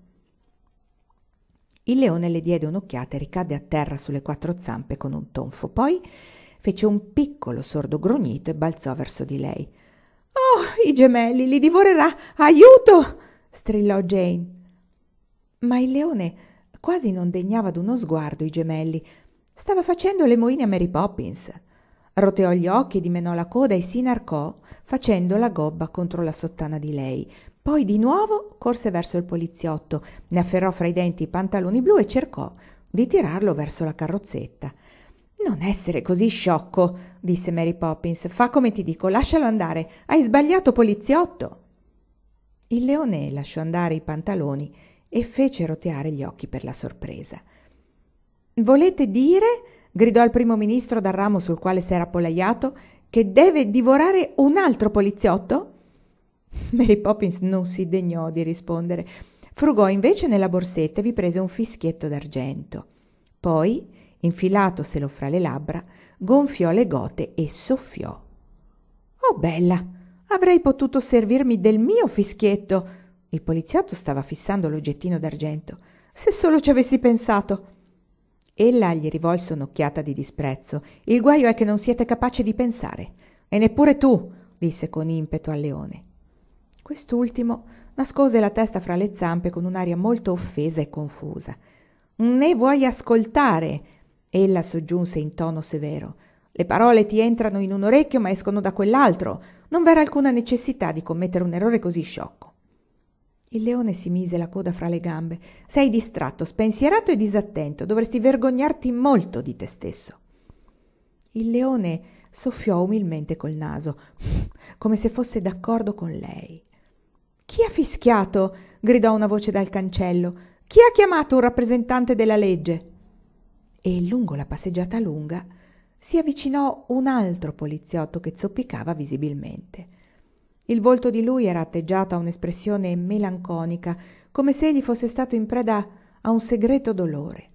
Il leone le diede un'occhiata e ricadde a terra sulle quattro zampe con un tonfo. Poi fece un piccolo sordo grugnito e balzò verso di lei. «Oh, i gemelli, li divorerà! Aiuto!» strillò Jane. Ma il leone quasi non degnava d'uno sguardo i gemelli. Stava facendo le moine a Mary Poppins. Roteò gli occhi, dimenò la coda e si inarcò, facendo la gobba contro la sottana di lei. Poi di nuovo corse verso il poliziotto, ne afferrò fra i denti i pantaloni blu e cercò di tirarlo verso la carrozzetta. «Non essere così sciocco», disse Mary Poppins. «Fa come ti dico, lascialo andare. Hai sbagliato, poliziotto!» Il leone lasciò andare i pantaloni e fece roteare gli occhi per la sorpresa. «Volete dire», gridò il primo ministro dal ramo sul quale s'era appollaiato, «che deve divorare un altro poliziotto?» Mary Poppins non si degnò di rispondere. Frugò invece nella borsetta e vi prese un fischietto d'argento. Poi, infilatoselo fra le labbra, gonfiò le gote e soffiò. «Oh, bella! Avrei potuto servirmi del mio fischietto!» Il poliziotto stava fissando l'oggettino d'argento. «Se solo ci avessi pensato!» Ella gli rivolse un'occhiata di disprezzo. «Il guaio è che non siete capace di pensare. E neppure tu!» disse con impeto al leone. Quest'ultimo nascose la testa fra le zampe con un'aria molto offesa e confusa. «Ne vuoi ascoltare?» ella soggiunse in tono severo. «Le parole ti entrano in un orecchio ma escono da quell'altro. Non v'era alcuna necessità di commettere un errore così sciocco». Il leone si mise la coda fra le gambe. «Sei distratto, spensierato e disattento. Dovresti vergognarti molto di te stesso». Il leone soffiò umilmente col naso, come se fosse d'accordo con lei. «Chi ha fischiato?» gridò una voce dal cancello. «Chi ha chiamato un rappresentante della legge?» E lungo la passeggiata lunga si avvicinò un altro poliziotto che zoppicava visibilmente. Il volto di lui era atteggiato a un'espressione melanconica, come se egli fosse stato in preda a un segreto dolore.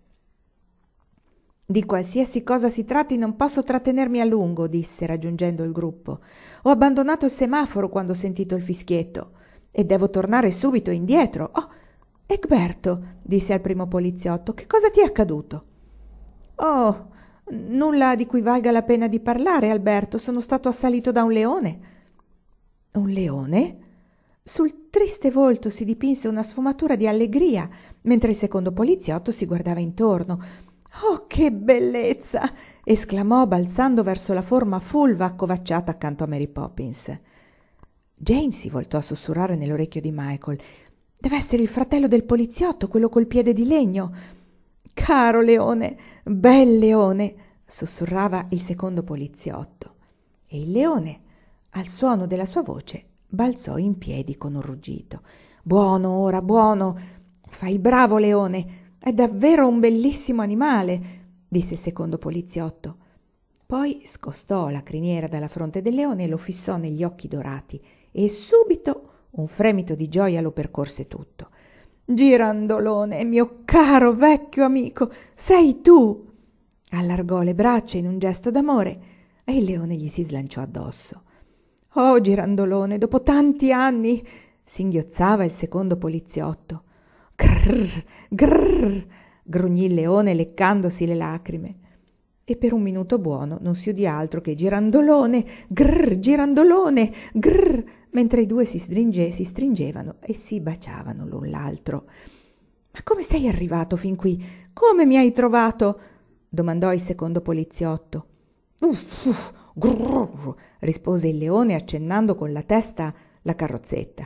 «Di qualsiasi cosa si tratti non posso trattenermi a lungo», disse raggiungendo il gruppo. «Ho abbandonato il semaforo quando ho sentito il fischietto e devo tornare subito indietro». «Oh, Egberto», disse al primo poliziotto, «che cosa ti è accaduto?» «Oh, nulla di cui valga la pena di parlare, Alberto. Sono stato assalito da un leone». «Un leone?» Sul triste volto si dipinse una sfumatura di allegria, mentre il secondo poliziotto si guardava intorno. «Oh, che bellezza!» esclamò balzando verso la forma fulva accovacciata accanto a Mary Poppins. Jane si voltò a sussurrare nell'orecchio di Michael. «Deve essere il fratello del poliziotto, quello col piede di legno». «Caro leone, bel leone!» sussurrava il secondo poliziotto. E il leone, al suono della sua voce, balzò in piedi con un ruggito. «Buono ora, buono! Fai il bravo, leone! È davvero un bellissimo animale!» disse il secondo poliziotto. Poi scostò la criniera dalla fronte del leone e lo fissò negli occhi dorati, e subito un fremito di gioia lo percorse tutto. «Girandolone, mio caro vecchio amico, sei tu!» Allargò le braccia in un gesto d'amore e il leone gli si slanciò addosso. «Oh, Girandolone, dopo tanti anni!» singhiozzava il secondo poliziotto. «Grrr, grrr!» grugnì il leone leccandosi le lacrime. E per un minuto buono non si udì altro che «Girandolone, grrr, Girandolone, grrr!» mentre i due si, stringe, si stringevano e si baciavano l'un l'altro. «Ma come sei arrivato fin qui? Come mi hai trovato?» domandò il secondo poliziotto. «Uff, uff, grrr!» rispose il leone accennando con la testa la carrozzetta.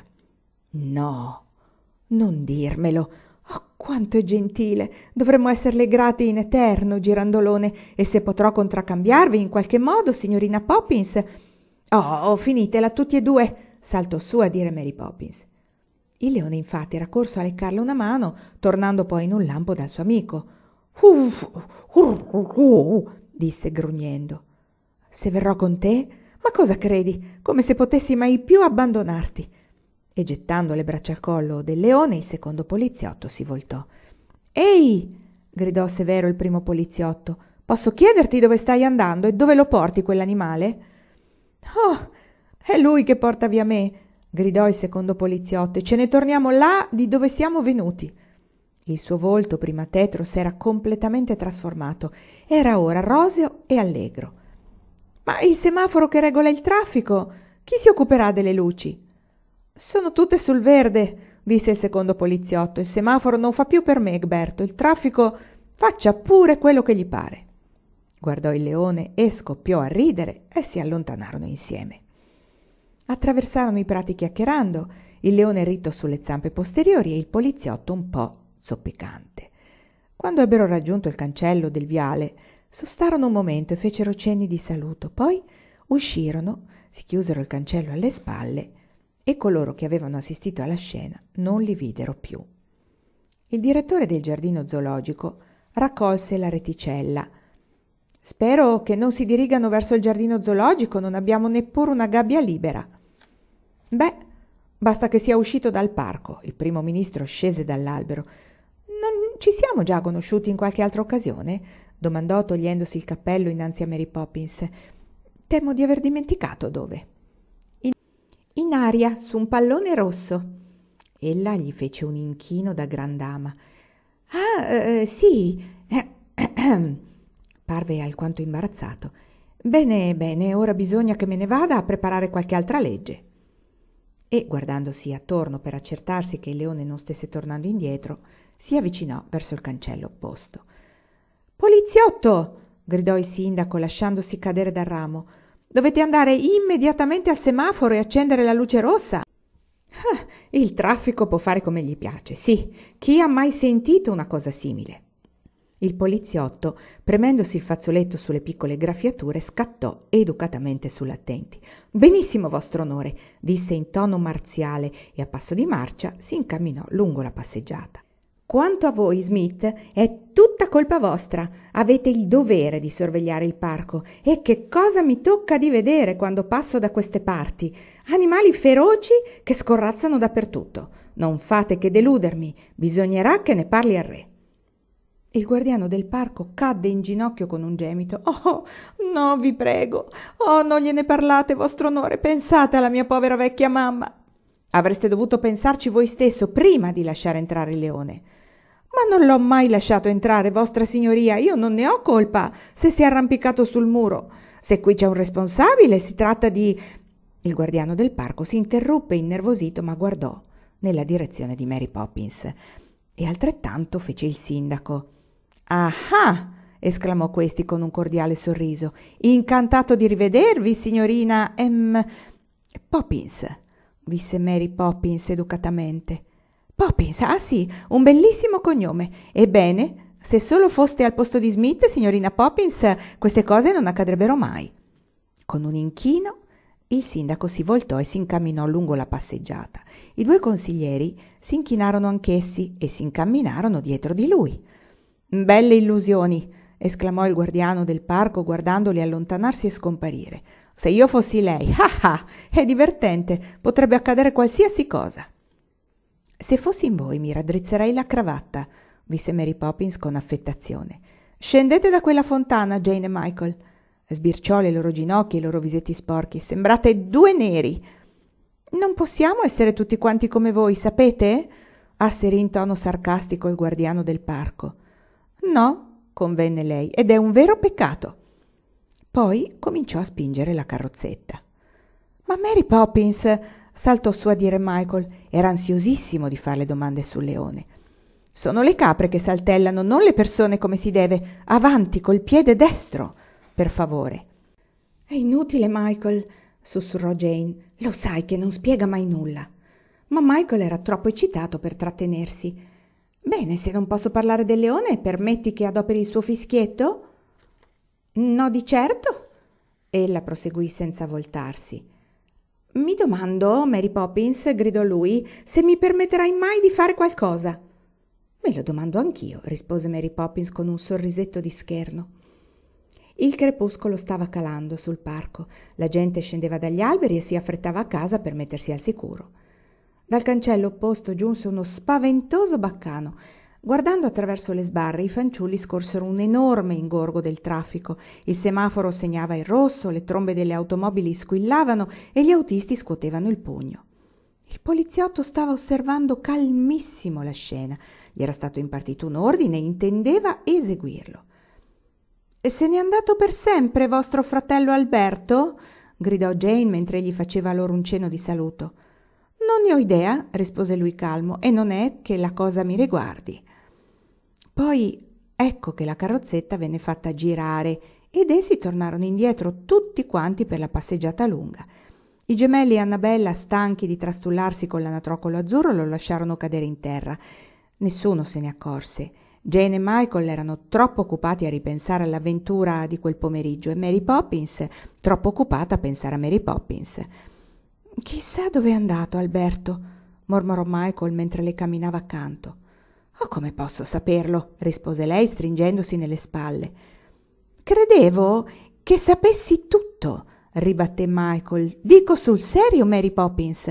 «No, non dirmelo! Oh, quanto è gentile! Dovremmo esserle grati in eterno, girandolone, e se potrò contraccambiarvi in qualche modo, signorina Poppins...» «Oh, finitela tutti e due!» saltò su a dire Mary Poppins. Il leone infatti era corso a leccarle una mano, tornando poi in un lampo dal suo amico. «Uff, uh, uh, uh», disse grugnendo. «Se verrò con te? Ma cosa credi? Come se potessi mai più abbandonarti!» E gettando le braccia al collo del leone, il secondo poliziotto si voltò. «Ehi!» gridò severo il primo poliziotto. «Posso chiederti dove stai andando e dove lo porti quell'animale?» «Oh, è lui che porta via me!» gridò il secondo poliziotto, «e ce ne torniamo là di dove siamo venuti!» Il suo volto, prima tetro, s'era completamente trasformato. Era ora roseo e allegro. «Ma il semaforo che regola il traffico? Chi si occuperà delle luci?» «Sono tutte sul verde», disse il secondo poliziotto. «Il semaforo non fa più per me, Egberto. Il traffico faccia pure quello che gli pare». Guardò il leone e scoppiò a ridere e si allontanarono insieme. Attraversarono i prati chiacchierando, il leone ritto sulle zampe posteriori e il poliziotto un po' zoppicante. Quando ebbero raggiunto il cancello del viale, sostarono un momento e fecero cenni di saluto. Poi uscirono, si chiusero il cancello alle spalle e coloro che avevano assistito alla scena non li videro più. Il direttore del giardino zoologico raccolse la reticella. «Spero che non si dirigano verso il giardino zoologico, non abbiamo neppure una gabbia libera». «Beh, basta che sia uscito dal parco». Il primo ministro scese dall'albero. «Non ci siamo già conosciuti in qualche altra occasione?» domandò togliendosi il cappello innanzi a Mary Poppins. «Temo di aver dimenticato dove». In, in aria, su un pallone rosso». Ella gli fece un inchino da gran dama. «Ah, eh, sì...» Parve alquanto imbarazzato. «Bene, bene, ora bisogna che me ne vada a preparare qualche altra legge». E, guardandosi attorno per accertarsi che il leone non stesse tornando indietro, si avvicinò verso il cancello opposto. «Poliziotto!» gridò il sindaco lasciandosi cadere dal ramo. «Dovete andare immediatamente al semaforo e accendere la luce rossa!» Ah, il traffico può fare come gli piace, sì. Chi ha mai sentito una cosa simile? Il poliziotto, premendosi il fazzoletto sulle piccole graffiature, scattò educatamente sull'attenti. «Benissimo, vostro onore», disse in tono marziale e a passo di marcia si incamminò lungo la passeggiata. «Quanto a voi, Smith, è tutta colpa vostra. Avete il dovere di sorvegliare il parco. E che cosa mi tocca di vedere quando passo da queste parti? Animali feroci che scorrazzano dappertutto. Non fate che deludermi. Bisognerà che ne parli al re». Il guardiano del parco cadde in ginocchio con un gemito. «Oh, no, vi prego. Oh, non gliene parlate, vostro onore. Pensate alla mia povera vecchia mamma». «Avreste dovuto pensarci voi stesso prima di lasciare entrare il leone». «Ma non l'ho mai lasciato entrare, vostra signoria. Io non ne ho colpa se si è arrampicato sul muro. Se qui c'è un responsabile, si tratta di...» Il guardiano del parco si interruppe innervosito, ma guardò nella direzione di Mary Poppins. E altrettanto fece il sindaco. «Ah ah!» esclamò questi con un cordiale sorriso. «Incantato di rivedervi, signorina ehm, Poppins», disse Mary Poppins educatamente. «Poppins, ah sì, un bellissimo cognome. Ebbene, se solo foste al posto di Smith, signorina Poppins, queste cose non accadrebbero mai». Con un inchino il sindaco si voltò e si incamminò lungo la passeggiata. I due consiglieri si inchinarono anch'essi e si incamminarono dietro di lui. «Belle illusioni!» esclamò il guardiano del parco guardandoli allontanarsi e scomparire. «Se io fossi lei, ah ah, è divertente, potrebbe accadere qualsiasi cosa». «Se fossi in voi mi raddrizzerei la cravatta», disse Mary Poppins con affettazione. «Scendete da quella fontana, Jane e Michael». Sbirciò le loro ginocchia e i loro visetti sporchi. «Sembrate due neri». «Non possiamo essere tutti quanti come voi, sapete?» asserì in tono sarcastico il guardiano del parco. «No», convenne lei, «ed è un vero peccato». Poi cominciò a spingere la carrozzetta. «Ma Mary Poppins», saltò su a dire Michael, era ansiosissimo di fare le domande sul leone. «Sono le capre che saltellano, non le persone come si deve. Avanti col piede destro, per favore». «È inutile, Michael», sussurrò Jane. Lo sai che non spiega mai nulla. Ma Michael era troppo eccitato per trattenersi. Bene, se non posso parlare del leone, permetti che adoperi il suo fischietto? No, di certo. Ella proseguì senza voltarsi. Mi domando, Mary Poppins, gridò lui, se mi permetterai mai di fare qualcosa. Me lo domando anch'io, rispose Mary Poppins con un sorrisetto di scherno. Il crepuscolo stava calando sul parco. La gente scendeva dagli alberi e si affrettava a casa per mettersi al sicuro. Dal cancello opposto giunse uno spaventoso baccano. Guardando attraverso le sbarre, i fanciulli scorsero un enorme ingorgo del traffico. Il semaforo segnava il rosso, le trombe delle automobili squillavano e gli autisti scuotevano il pugno. Il poliziotto stava osservando calmissimo la scena. Gli era stato impartito un ordine e intendeva eseguirlo. «E se n'è andato per sempre vostro fratello Alberto?» gridò Jane mentre egli faceva loro un cenno di saluto. «Non ne ho idea», rispose lui calmo, «e non è che la cosa mi riguardi». Poi ecco che la carrozzetta venne fatta girare ed essi tornarono indietro tutti quanti per la passeggiata lunga. I gemelli e Annabella, stanchi di trastullarsi con l'anatroccolo azzurro, lo lasciarono cadere in terra. Nessuno se ne accorse. Jane e Michael erano troppo occupati a ripensare all'avventura di quel pomeriggio e Mary Poppins troppo occupata a pensare a Mary Poppins. «Chissà dove è andato Alberto», mormorò Michael mentre le camminava accanto. «Oh, come posso saperlo?» rispose lei stringendosi nelle spalle. «Credevo che sapessi tutto», ribatté Michael. «Dico sul serio, Mary Poppins».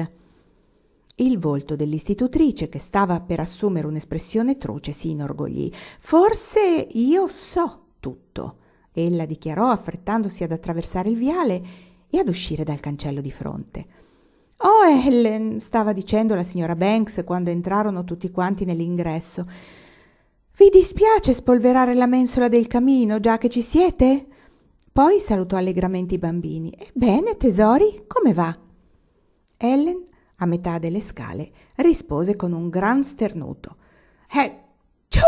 Il volto dell'istitutrice, che stava per assumere un'espressione truce, si inorgoglì. «Forse io so tutto», ella dichiarò, affrettandosi ad attraversare il viale e ad uscire dal cancello di fronte. «Oh, Ellen», stava dicendo la signora Banks quando entrarono tutti quanti nell'ingresso, «vi dispiace spolverare la mensola del camino, già che ci siete?» Poi salutò allegramente i bambini. «Ebbene, tesori, come va?» Ellen, a metà delle scale, rispose con un gran sternuto. «Eh, ciù!»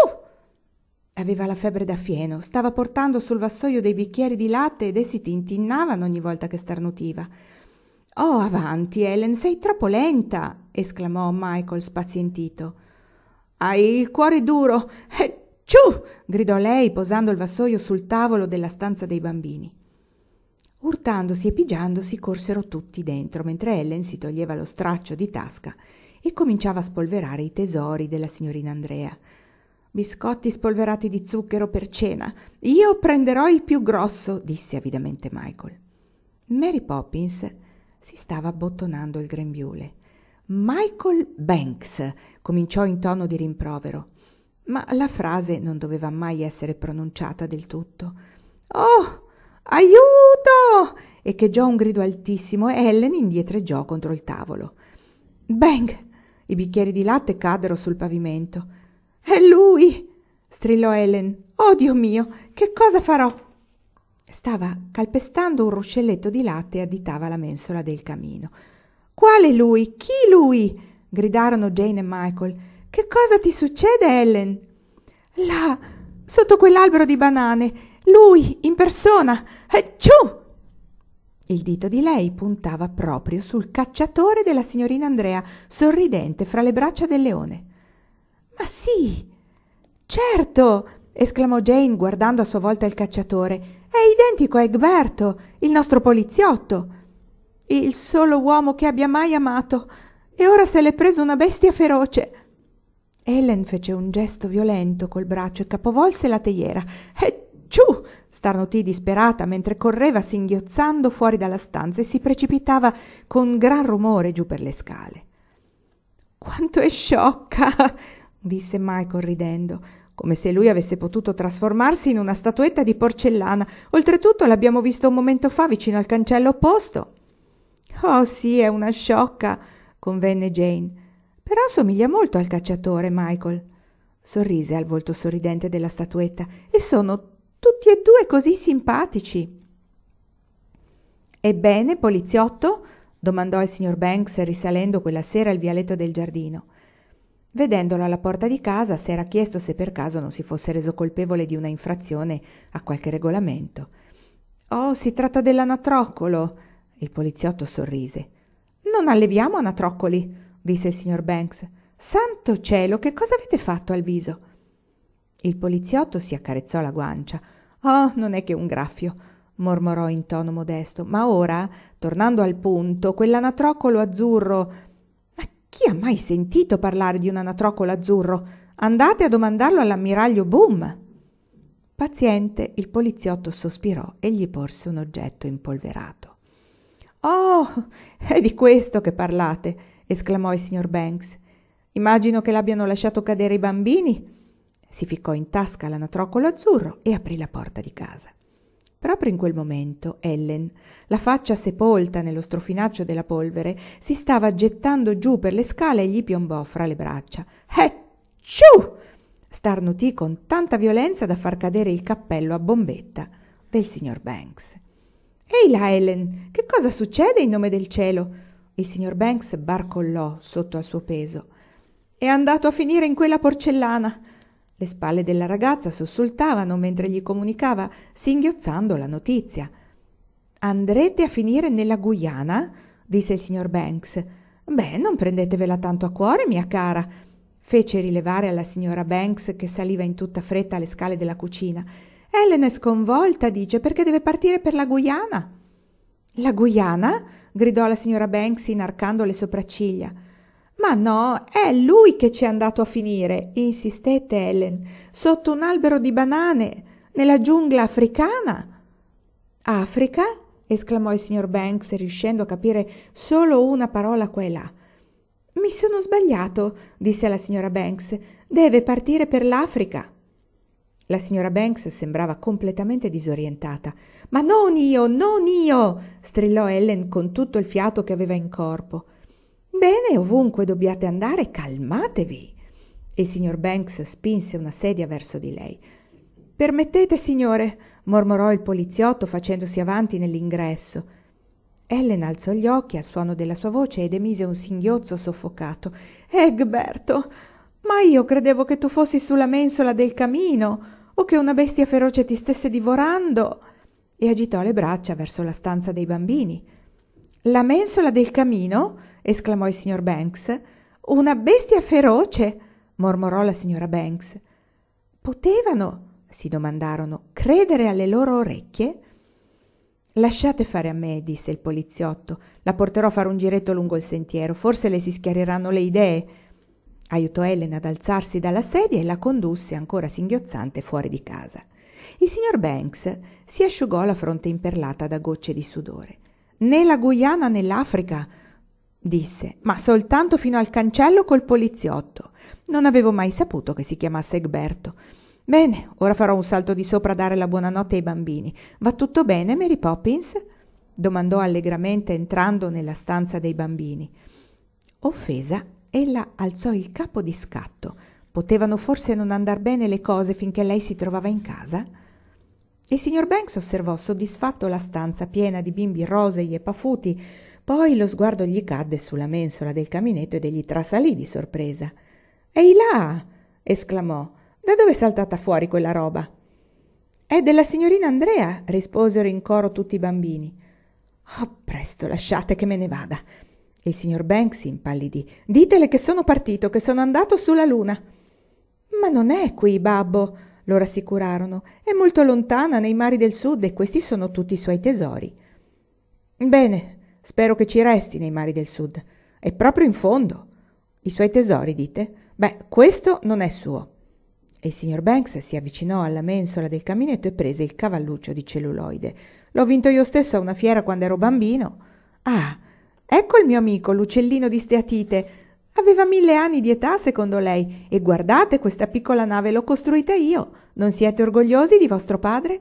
Aveva la febbre da fieno, stava portando sul vassoio dei bicchieri di latte ed essi tintinnavano ogni volta che starnutiva. «Oh, avanti, Ellen, sei troppo lenta!» esclamò Michael spazientito. «Hai il cuore duro! Eh, ciù!» gridò lei, posando il vassoio sul tavolo della stanza dei bambini. Urtandosi e pigiandosi corsero tutti dentro, mentre Ellen si toglieva lo straccio di tasca e cominciava a spolverare i tesori della signorina Andrea. «Biscotti spolverati di zucchero per cena. Io prenderò il più grosso», disse avidamente Michael. Mary Poppins si stava abbottonando il grembiule. «Michael Banks», cominciò in tono di rimprovero, ma la frase non doveva mai essere pronunciata del tutto. «Oh, aiuto!» echeggiò un grido altissimo e Ellen indietreggiò contro il tavolo. Bang! I bicchieri di latte caddero sul pavimento. «È lui!» strillò Ellen. «Oh, Dio mio, che cosa farò?» Stava calpestando un ruscelletto di latte e additava la mensola del camino. «Quale lui? Chi lui?» gridarono Jane e Michael. «Che cosa ti succede, Ellen?» «Là, sotto quell'albero di banane, lui, in persona! Ecciù!» Il dito di lei puntava proprio sul cacciatore della signorina Andrea, sorridente fra le braccia del leone. «Ma sì, certo!» esclamò Jane guardando a sua volta il cacciatore. «È identico a Egberto, il nostro poliziotto, il solo uomo che abbia mai amato, e ora se l'è preso una bestia feroce». Ellen fece un gesto violento col braccio e capovolse la teiera. «Ecciù!» starnutì disperata mentre correva singhiozzando fuori dalla stanza e si precipitava con gran rumore giù per le scale. «Quanto è sciocca!» disse Michael ridendo, come se lui avesse potuto trasformarsi in una statuetta di porcellana. «Oltretutto l'abbiamo visto un momento fa vicino al cancello opposto». «Oh sì, è una sciocca», convenne Jane. «Però somiglia molto al cacciatore, Michael». Sorrise al volto sorridente della statuetta. «E sono tutti e due così simpatici». «Ebbene, poliziotto?» domandò il signor Banks risalendo quella sera il vialetto del giardino. Vedendolo alla porta di casa s'era chiesto se per caso non si fosse reso colpevole di una infrazione a qualche regolamento. «Oh, si tratta dell'anatroccolo», Il poliziotto sorrise. «Non alleviamo anatroccoli», disse il signor Banks. «Santo cielo, che cosa avete fatto al viso?» Il poliziotto si accarezzò la guancia. «Oh, non è che un graffio», mormorò in tono modesto, «ma ora, tornando al punto, quell'anatroccolo azzurro...» «Ma chi ha mai sentito parlare di un anatroccolo azzurro? Andate a domandarlo all'ammiraglio Boom!» Paziente, il poliziotto sospirò e gli porse un oggetto impolverato. «Oh, è di questo che parlate!» esclamò il signor Banks. «Immagino che l'abbiano lasciato cadere i bambini». Si ficcò in tasca l'anatroccolo azzurro e aprì la porta di casa. Proprio in quel momento Ellen, la faccia sepolta nello strofinaccio della polvere, si stava gettando giù per le scale e gli piombò fra le braccia. «Eh, ciù!» starnutì con tanta violenza da far cadere il cappello a bombetta del signor Banks. «Ehi là, Ellen, che cosa succede in nome del cielo?» Il signor Banks barcollò sotto al suo peso. «È andato a finire in quella porcellana!» Le spalle della ragazza sussultavano mentre gli comunicava, singhiozzando, la notizia. «Andrete a finire nella Guyana?» disse il signor Banks. «Beh, non prendetevela tanto a cuore, mia cara», fece rilevare alla signora Banks, che saliva in tutta fretta le scale della cucina. «Ellen è sconvolta, dice, perché deve partire per la Guyana». «La Guyana?» gridò la signora Banks inarcando le sopracciglia. «Ma no, è lui che ci è andato a finire», insistette Ellen, «sotto un albero di banane, nella giungla africana». «Africa?» esclamò il signor Banks, riuscendo a capire solo una parola qua e là. «Mi sono sbagliato», disse la signora Banks. «Deve partire per l'Africa». La signora Banks sembrava completamente disorientata. «Ma non io, non io!» strillò Ellen con tutto il fiato che aveva in corpo. «Bene, ovunque dobbiate andare, calmatevi!» Il signor Banks spinse una sedia verso di lei. «Permettete, signore?» mormorò il poliziotto facendosi avanti nell'ingresso. Ellen alzò gli occhi al suono della sua voce ed emise un singhiozzo soffocato. «Egberto, ma io credevo che tu fossi sulla mensola del camino o che una bestia feroce ti stesse divorando!» E agitò le braccia verso la stanza dei bambini. «La mensola del camino?» esclamò il signor Banks. «Una bestia feroce?» mormorò la signora Banks. «Potevano?» si domandarono, «credere alle loro orecchie?» «Lasciate fare a me», disse il poliziotto. «La porterò a fare un giretto lungo il sentiero, forse le si schiariranno le idee». Aiutò Ellen ad alzarsi dalla sedia e la condusse, ancora singhiozzante, fuori di casa. Il signor Banks si asciugò la fronte imperlata da gocce di sudore. «Né la Guyana né l'Africa», disse, «ma soltanto fino al cancello col poliziotto. Non avevo mai saputo che si chiamasse Egberto. Bene, ora farò un salto di sopra a dare la buonanotte ai bambini. Va tutto bene, Mary Poppins?» domandò allegramente entrando nella stanza dei bambini. Offesa, ella alzò il capo di scatto. Potevano forse non andar bene le cose finché lei si trovava in casa? Il signor Banks osservò soddisfatto la stanza piena di bimbi rosei e paffuti, poi lo sguardo gli cadde sulla mensola del caminetto ed egli trasalì di sorpresa. «Ehi là!» esclamò. «Da dove è saltata fuori quella roba?» «È della signorina Andrea», risposero in coro tutti i bambini. «Oh, presto, lasciate che me ne vada!» Il signor Banks impallidì. «Ditele che sono partito, che sono andato sulla luna». «Ma non è qui, babbo», lo rassicurarono. «È molto lontana, nei mari del sud, e questi sono tutti i suoi tesori». «Bene, spero che ci resti nei mari del sud. È proprio in fondo». «I suoi tesori, dite? Beh, questo non è suo». E il signor Banks si avvicinò alla mensola del caminetto e prese il cavalluccio di celluloide. «L'ho vinto io stesso a una fiera quando ero bambino». «Ah, ecco il mio amico, l'uccellino di steatite. Aveva mille anni di età, secondo lei, e guardate, questa piccola nave l'ho costruita io. Non siete orgogliosi di vostro padre?»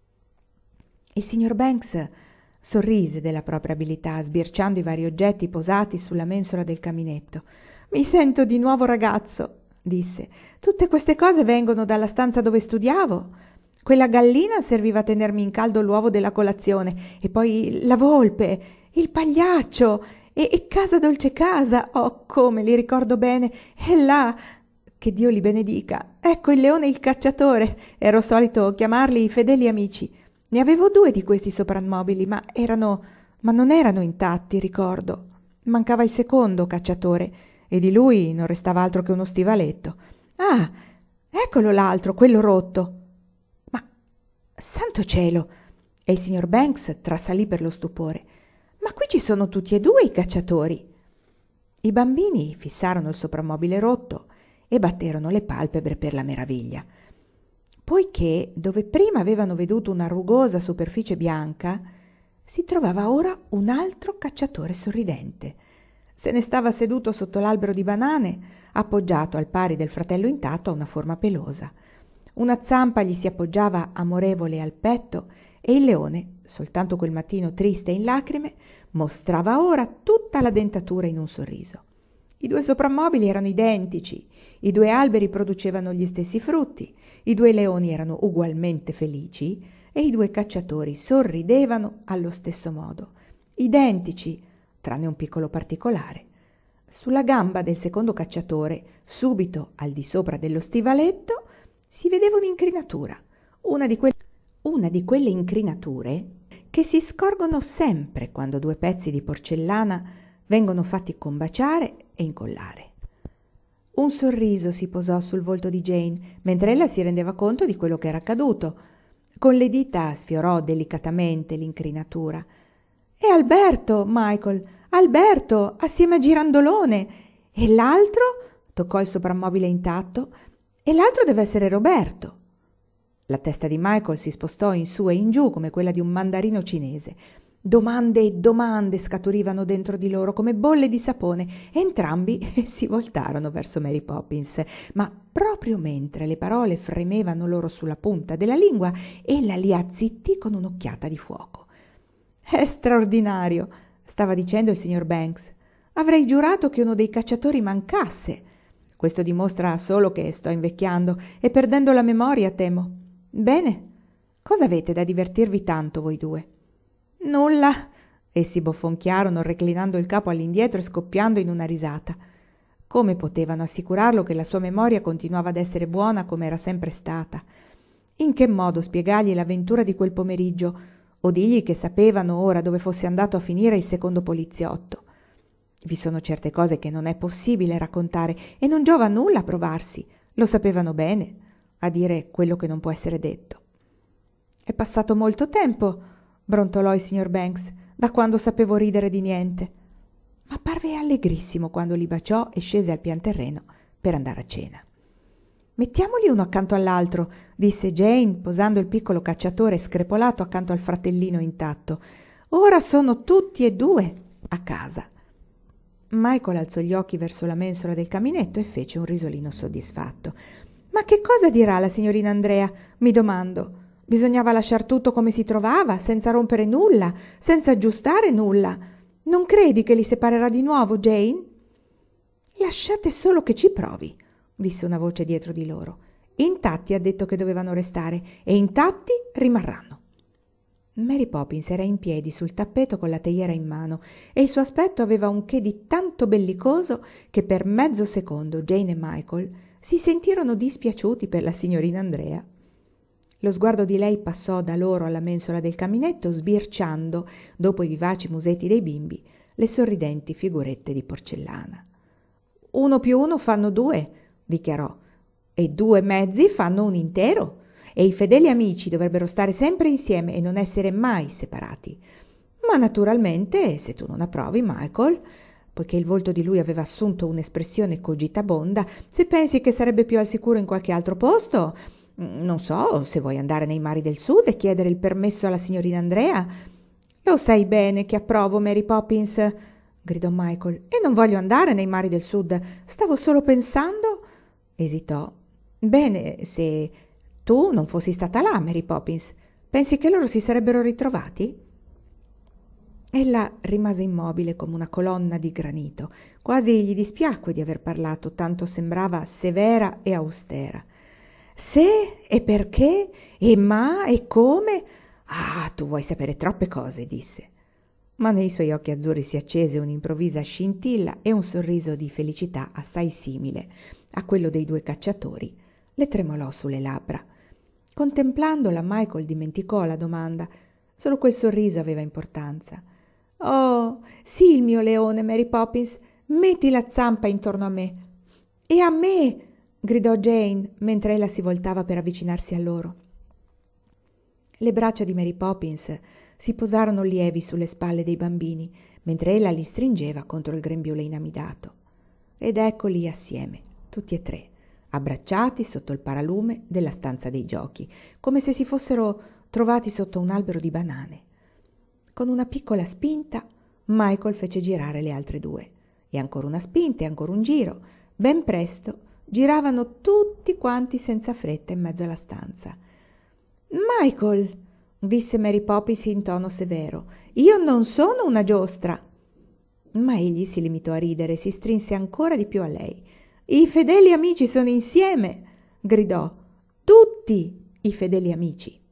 Il signor Banks sorrise della propria abilità, sbirciando i vari oggetti posati sulla mensola del caminetto. «Mi sento di nuovo ragazzo», disse. «Tutte queste cose vengono dalla stanza dove studiavo. Quella gallina serviva a tenermi in caldo l'uovo della colazione, e poi la volpe, il pagliaccio e, e Casa Dolce Casa. Oh, come li ricordo bene! E là, che Dio li benedica, ecco il leone e il cacciatore. Ero solito chiamarli i fedeli amici. Ne avevo due di questi soprammobili, ma erano ma non erano intatti, ricordo. Mancava il secondo cacciatore e di lui non restava altro che uno stivaletto. Ah, eccolo l'altro, quello rotto. Ma, santo cielo! E il signor Banks trasalì per lo stupore. Ma qui ci sono tutti e due i cacciatori. I bambini fissarono il soprammobile rotto e batterono le palpebre per la meraviglia, poiché dove prima avevano veduto una rugosa superficie bianca si trovava ora un altro cacciatore sorridente. Se ne stava seduto sotto l'albero di banane, appoggiato al pari del fratello intatto a una forma pelosa. Una zampa gli si appoggiava amorevole al petto e il leone, soltanto quel mattino triste e in lacrime, mostrava ora tutta la dentatura in un sorriso. I due soprammobili erano identici, i due alberi producevano gli stessi frutti, i due leoni erano ugualmente felici e i due cacciatori sorridevano allo stesso modo, identici, tranne un piccolo particolare. Sulla gamba del secondo cacciatore, subito al di sopra dello stivaletto, si vedeva un'incrinatura, una di, que- una di quelle incrinature che si scorgono sempre quando due pezzi di porcellana vengono fatti combaciare e incollare. Un sorriso si posò sul volto di Jane mentre ella si rendeva conto di quello che era accaduto. Con le dita sfiorò delicatamente l'incrinatura. «È Alberto, Michael, Alberto, assieme a Girandolone. E l'altro?» toccò il soprammobile intatto. «E l'altro deve essere Roberto». La testa di Michael si spostò in su e in giù come quella di un mandarino cinese. Domande e domande scaturivano dentro di loro come bolle di sapone. Entrambi si voltarono verso Mary Poppins, ma proprio mentre le parole fremevano loro sulla punta della lingua, ella li azzittì con un'occhiata di fuoco. «È straordinario», stava dicendo il signor Banks. «Avrei giurato che uno dei cacciatori mancasse. Questo dimostra solo che sto invecchiando e perdendo la memoria, temo. Bene, cosa avete da divertirvi tanto voi due?» «Nulla», essi bofonchiarono reclinando il capo all'indietro e scoppiando in una risata. Come potevano assicurarlo che la sua memoria continuava ad essere buona come era sempre stata? In che modo spiegargli l'avventura di quel pomeriggio o dirgli che sapevano ora dove fosse andato a finire il secondo poliziotto? Vi sono certe cose che non è possibile raccontare e non giova nulla a provarsi, lo sapevano bene, a dire quello che non può essere detto. «È passato molto tempo», brontolò il signor Banks, «da quando sapevo ridere di niente». Ma parve allegrissimo quando li baciò e scese al pian terreno per andare a cena. «Mettiamoli uno accanto all'altro», disse Jane, posando il piccolo cacciatore screpolato accanto al fratellino intatto. «Ora sono tutti e due a casa». Michael alzò gli occhi verso la mensola del caminetto e fece un risolino soddisfatto. «Ma che cosa dirà la signorina Andrea? Mi domando. Bisognava lasciar tutto come si trovava, senza rompere nulla, senza aggiustare nulla. Non credi che li separerà di nuovo, Jane?» «Lasciate solo che ci provi», disse una voce dietro di loro. «Intatti ha detto che dovevano restare e intatti rimarranno». Mary Poppins era in piedi sul tappeto con la teiera in mano e il suo aspetto aveva un che di tanto bellicoso che per mezzo secondo Jane e Michael si sentirono dispiaciuti per la signorina Andrea. Lo sguardo di lei passò da loro alla mensola del caminetto, sbirciando, dopo i vivaci musetti dei bimbi, le sorridenti figurette di porcellana. «Uno più uno fanno due», dichiarò, «e due mezzi fanno un intero, e i fedeli amici dovrebbero stare sempre insieme e non essere mai separati. Ma naturalmente, se tu non approvi, Michael, poiché il volto di lui aveva assunto un'espressione cogitabonda, se pensi che sarebbe più al sicuro in qualche altro posto, non so, se vuoi andare nei mari del sud e chiedere il permesso alla signorina Andrea». «Lo sai bene che approvo, Mary Poppins», gridò Michael, «e non voglio andare nei mari del sud. Stavo solo pensando...» Esitò. «Bene, se tu non fossi stata là, Mary Poppins, pensi che loro si sarebbero ritrovati?» Ella rimase immobile come una colonna di granito. Quasi gli dispiacque di aver parlato, tanto sembrava severa e austera. «Se e perché e ma e come? Ah, tu vuoi sapere troppe cose», disse. Ma nei suoi occhi azzurri si accese un'improvvisa scintilla e un sorriso di felicità assai simile a quello dei due cacciatori le tremolò sulle labbra. Contemplandola, Michael dimenticò la domanda. Solo quel sorriso aveva importanza. Oh, sì, il mio leone, Mary Poppins, metti la zampa intorno a me. E a me, gridò Jane mentre ella si voltava per avvicinarsi a loro. Le braccia di Mary Poppins si posarono lievi sulle spalle dei bambini mentre ella li stringeva contro il grembiule inamidato. Ed eccoli assieme, tutti e tre, abbracciati sotto il paralume della stanza dei giochi, come se si fossero trovati sotto un albero di banane. Con una piccola spinta Michael fece girare le altre due, e ancora una spinta e ancora un giro. Ben presto giravano tutti quanti senza fretta in mezzo alla stanza. «Michael», disse Mary Poppins in tono severo, «io non sono una giostra». Ma egli si limitò a ridere e si strinse ancora di più a lei. «I fedeli amici sono insieme», gridò. «Tutti i fedeli amici».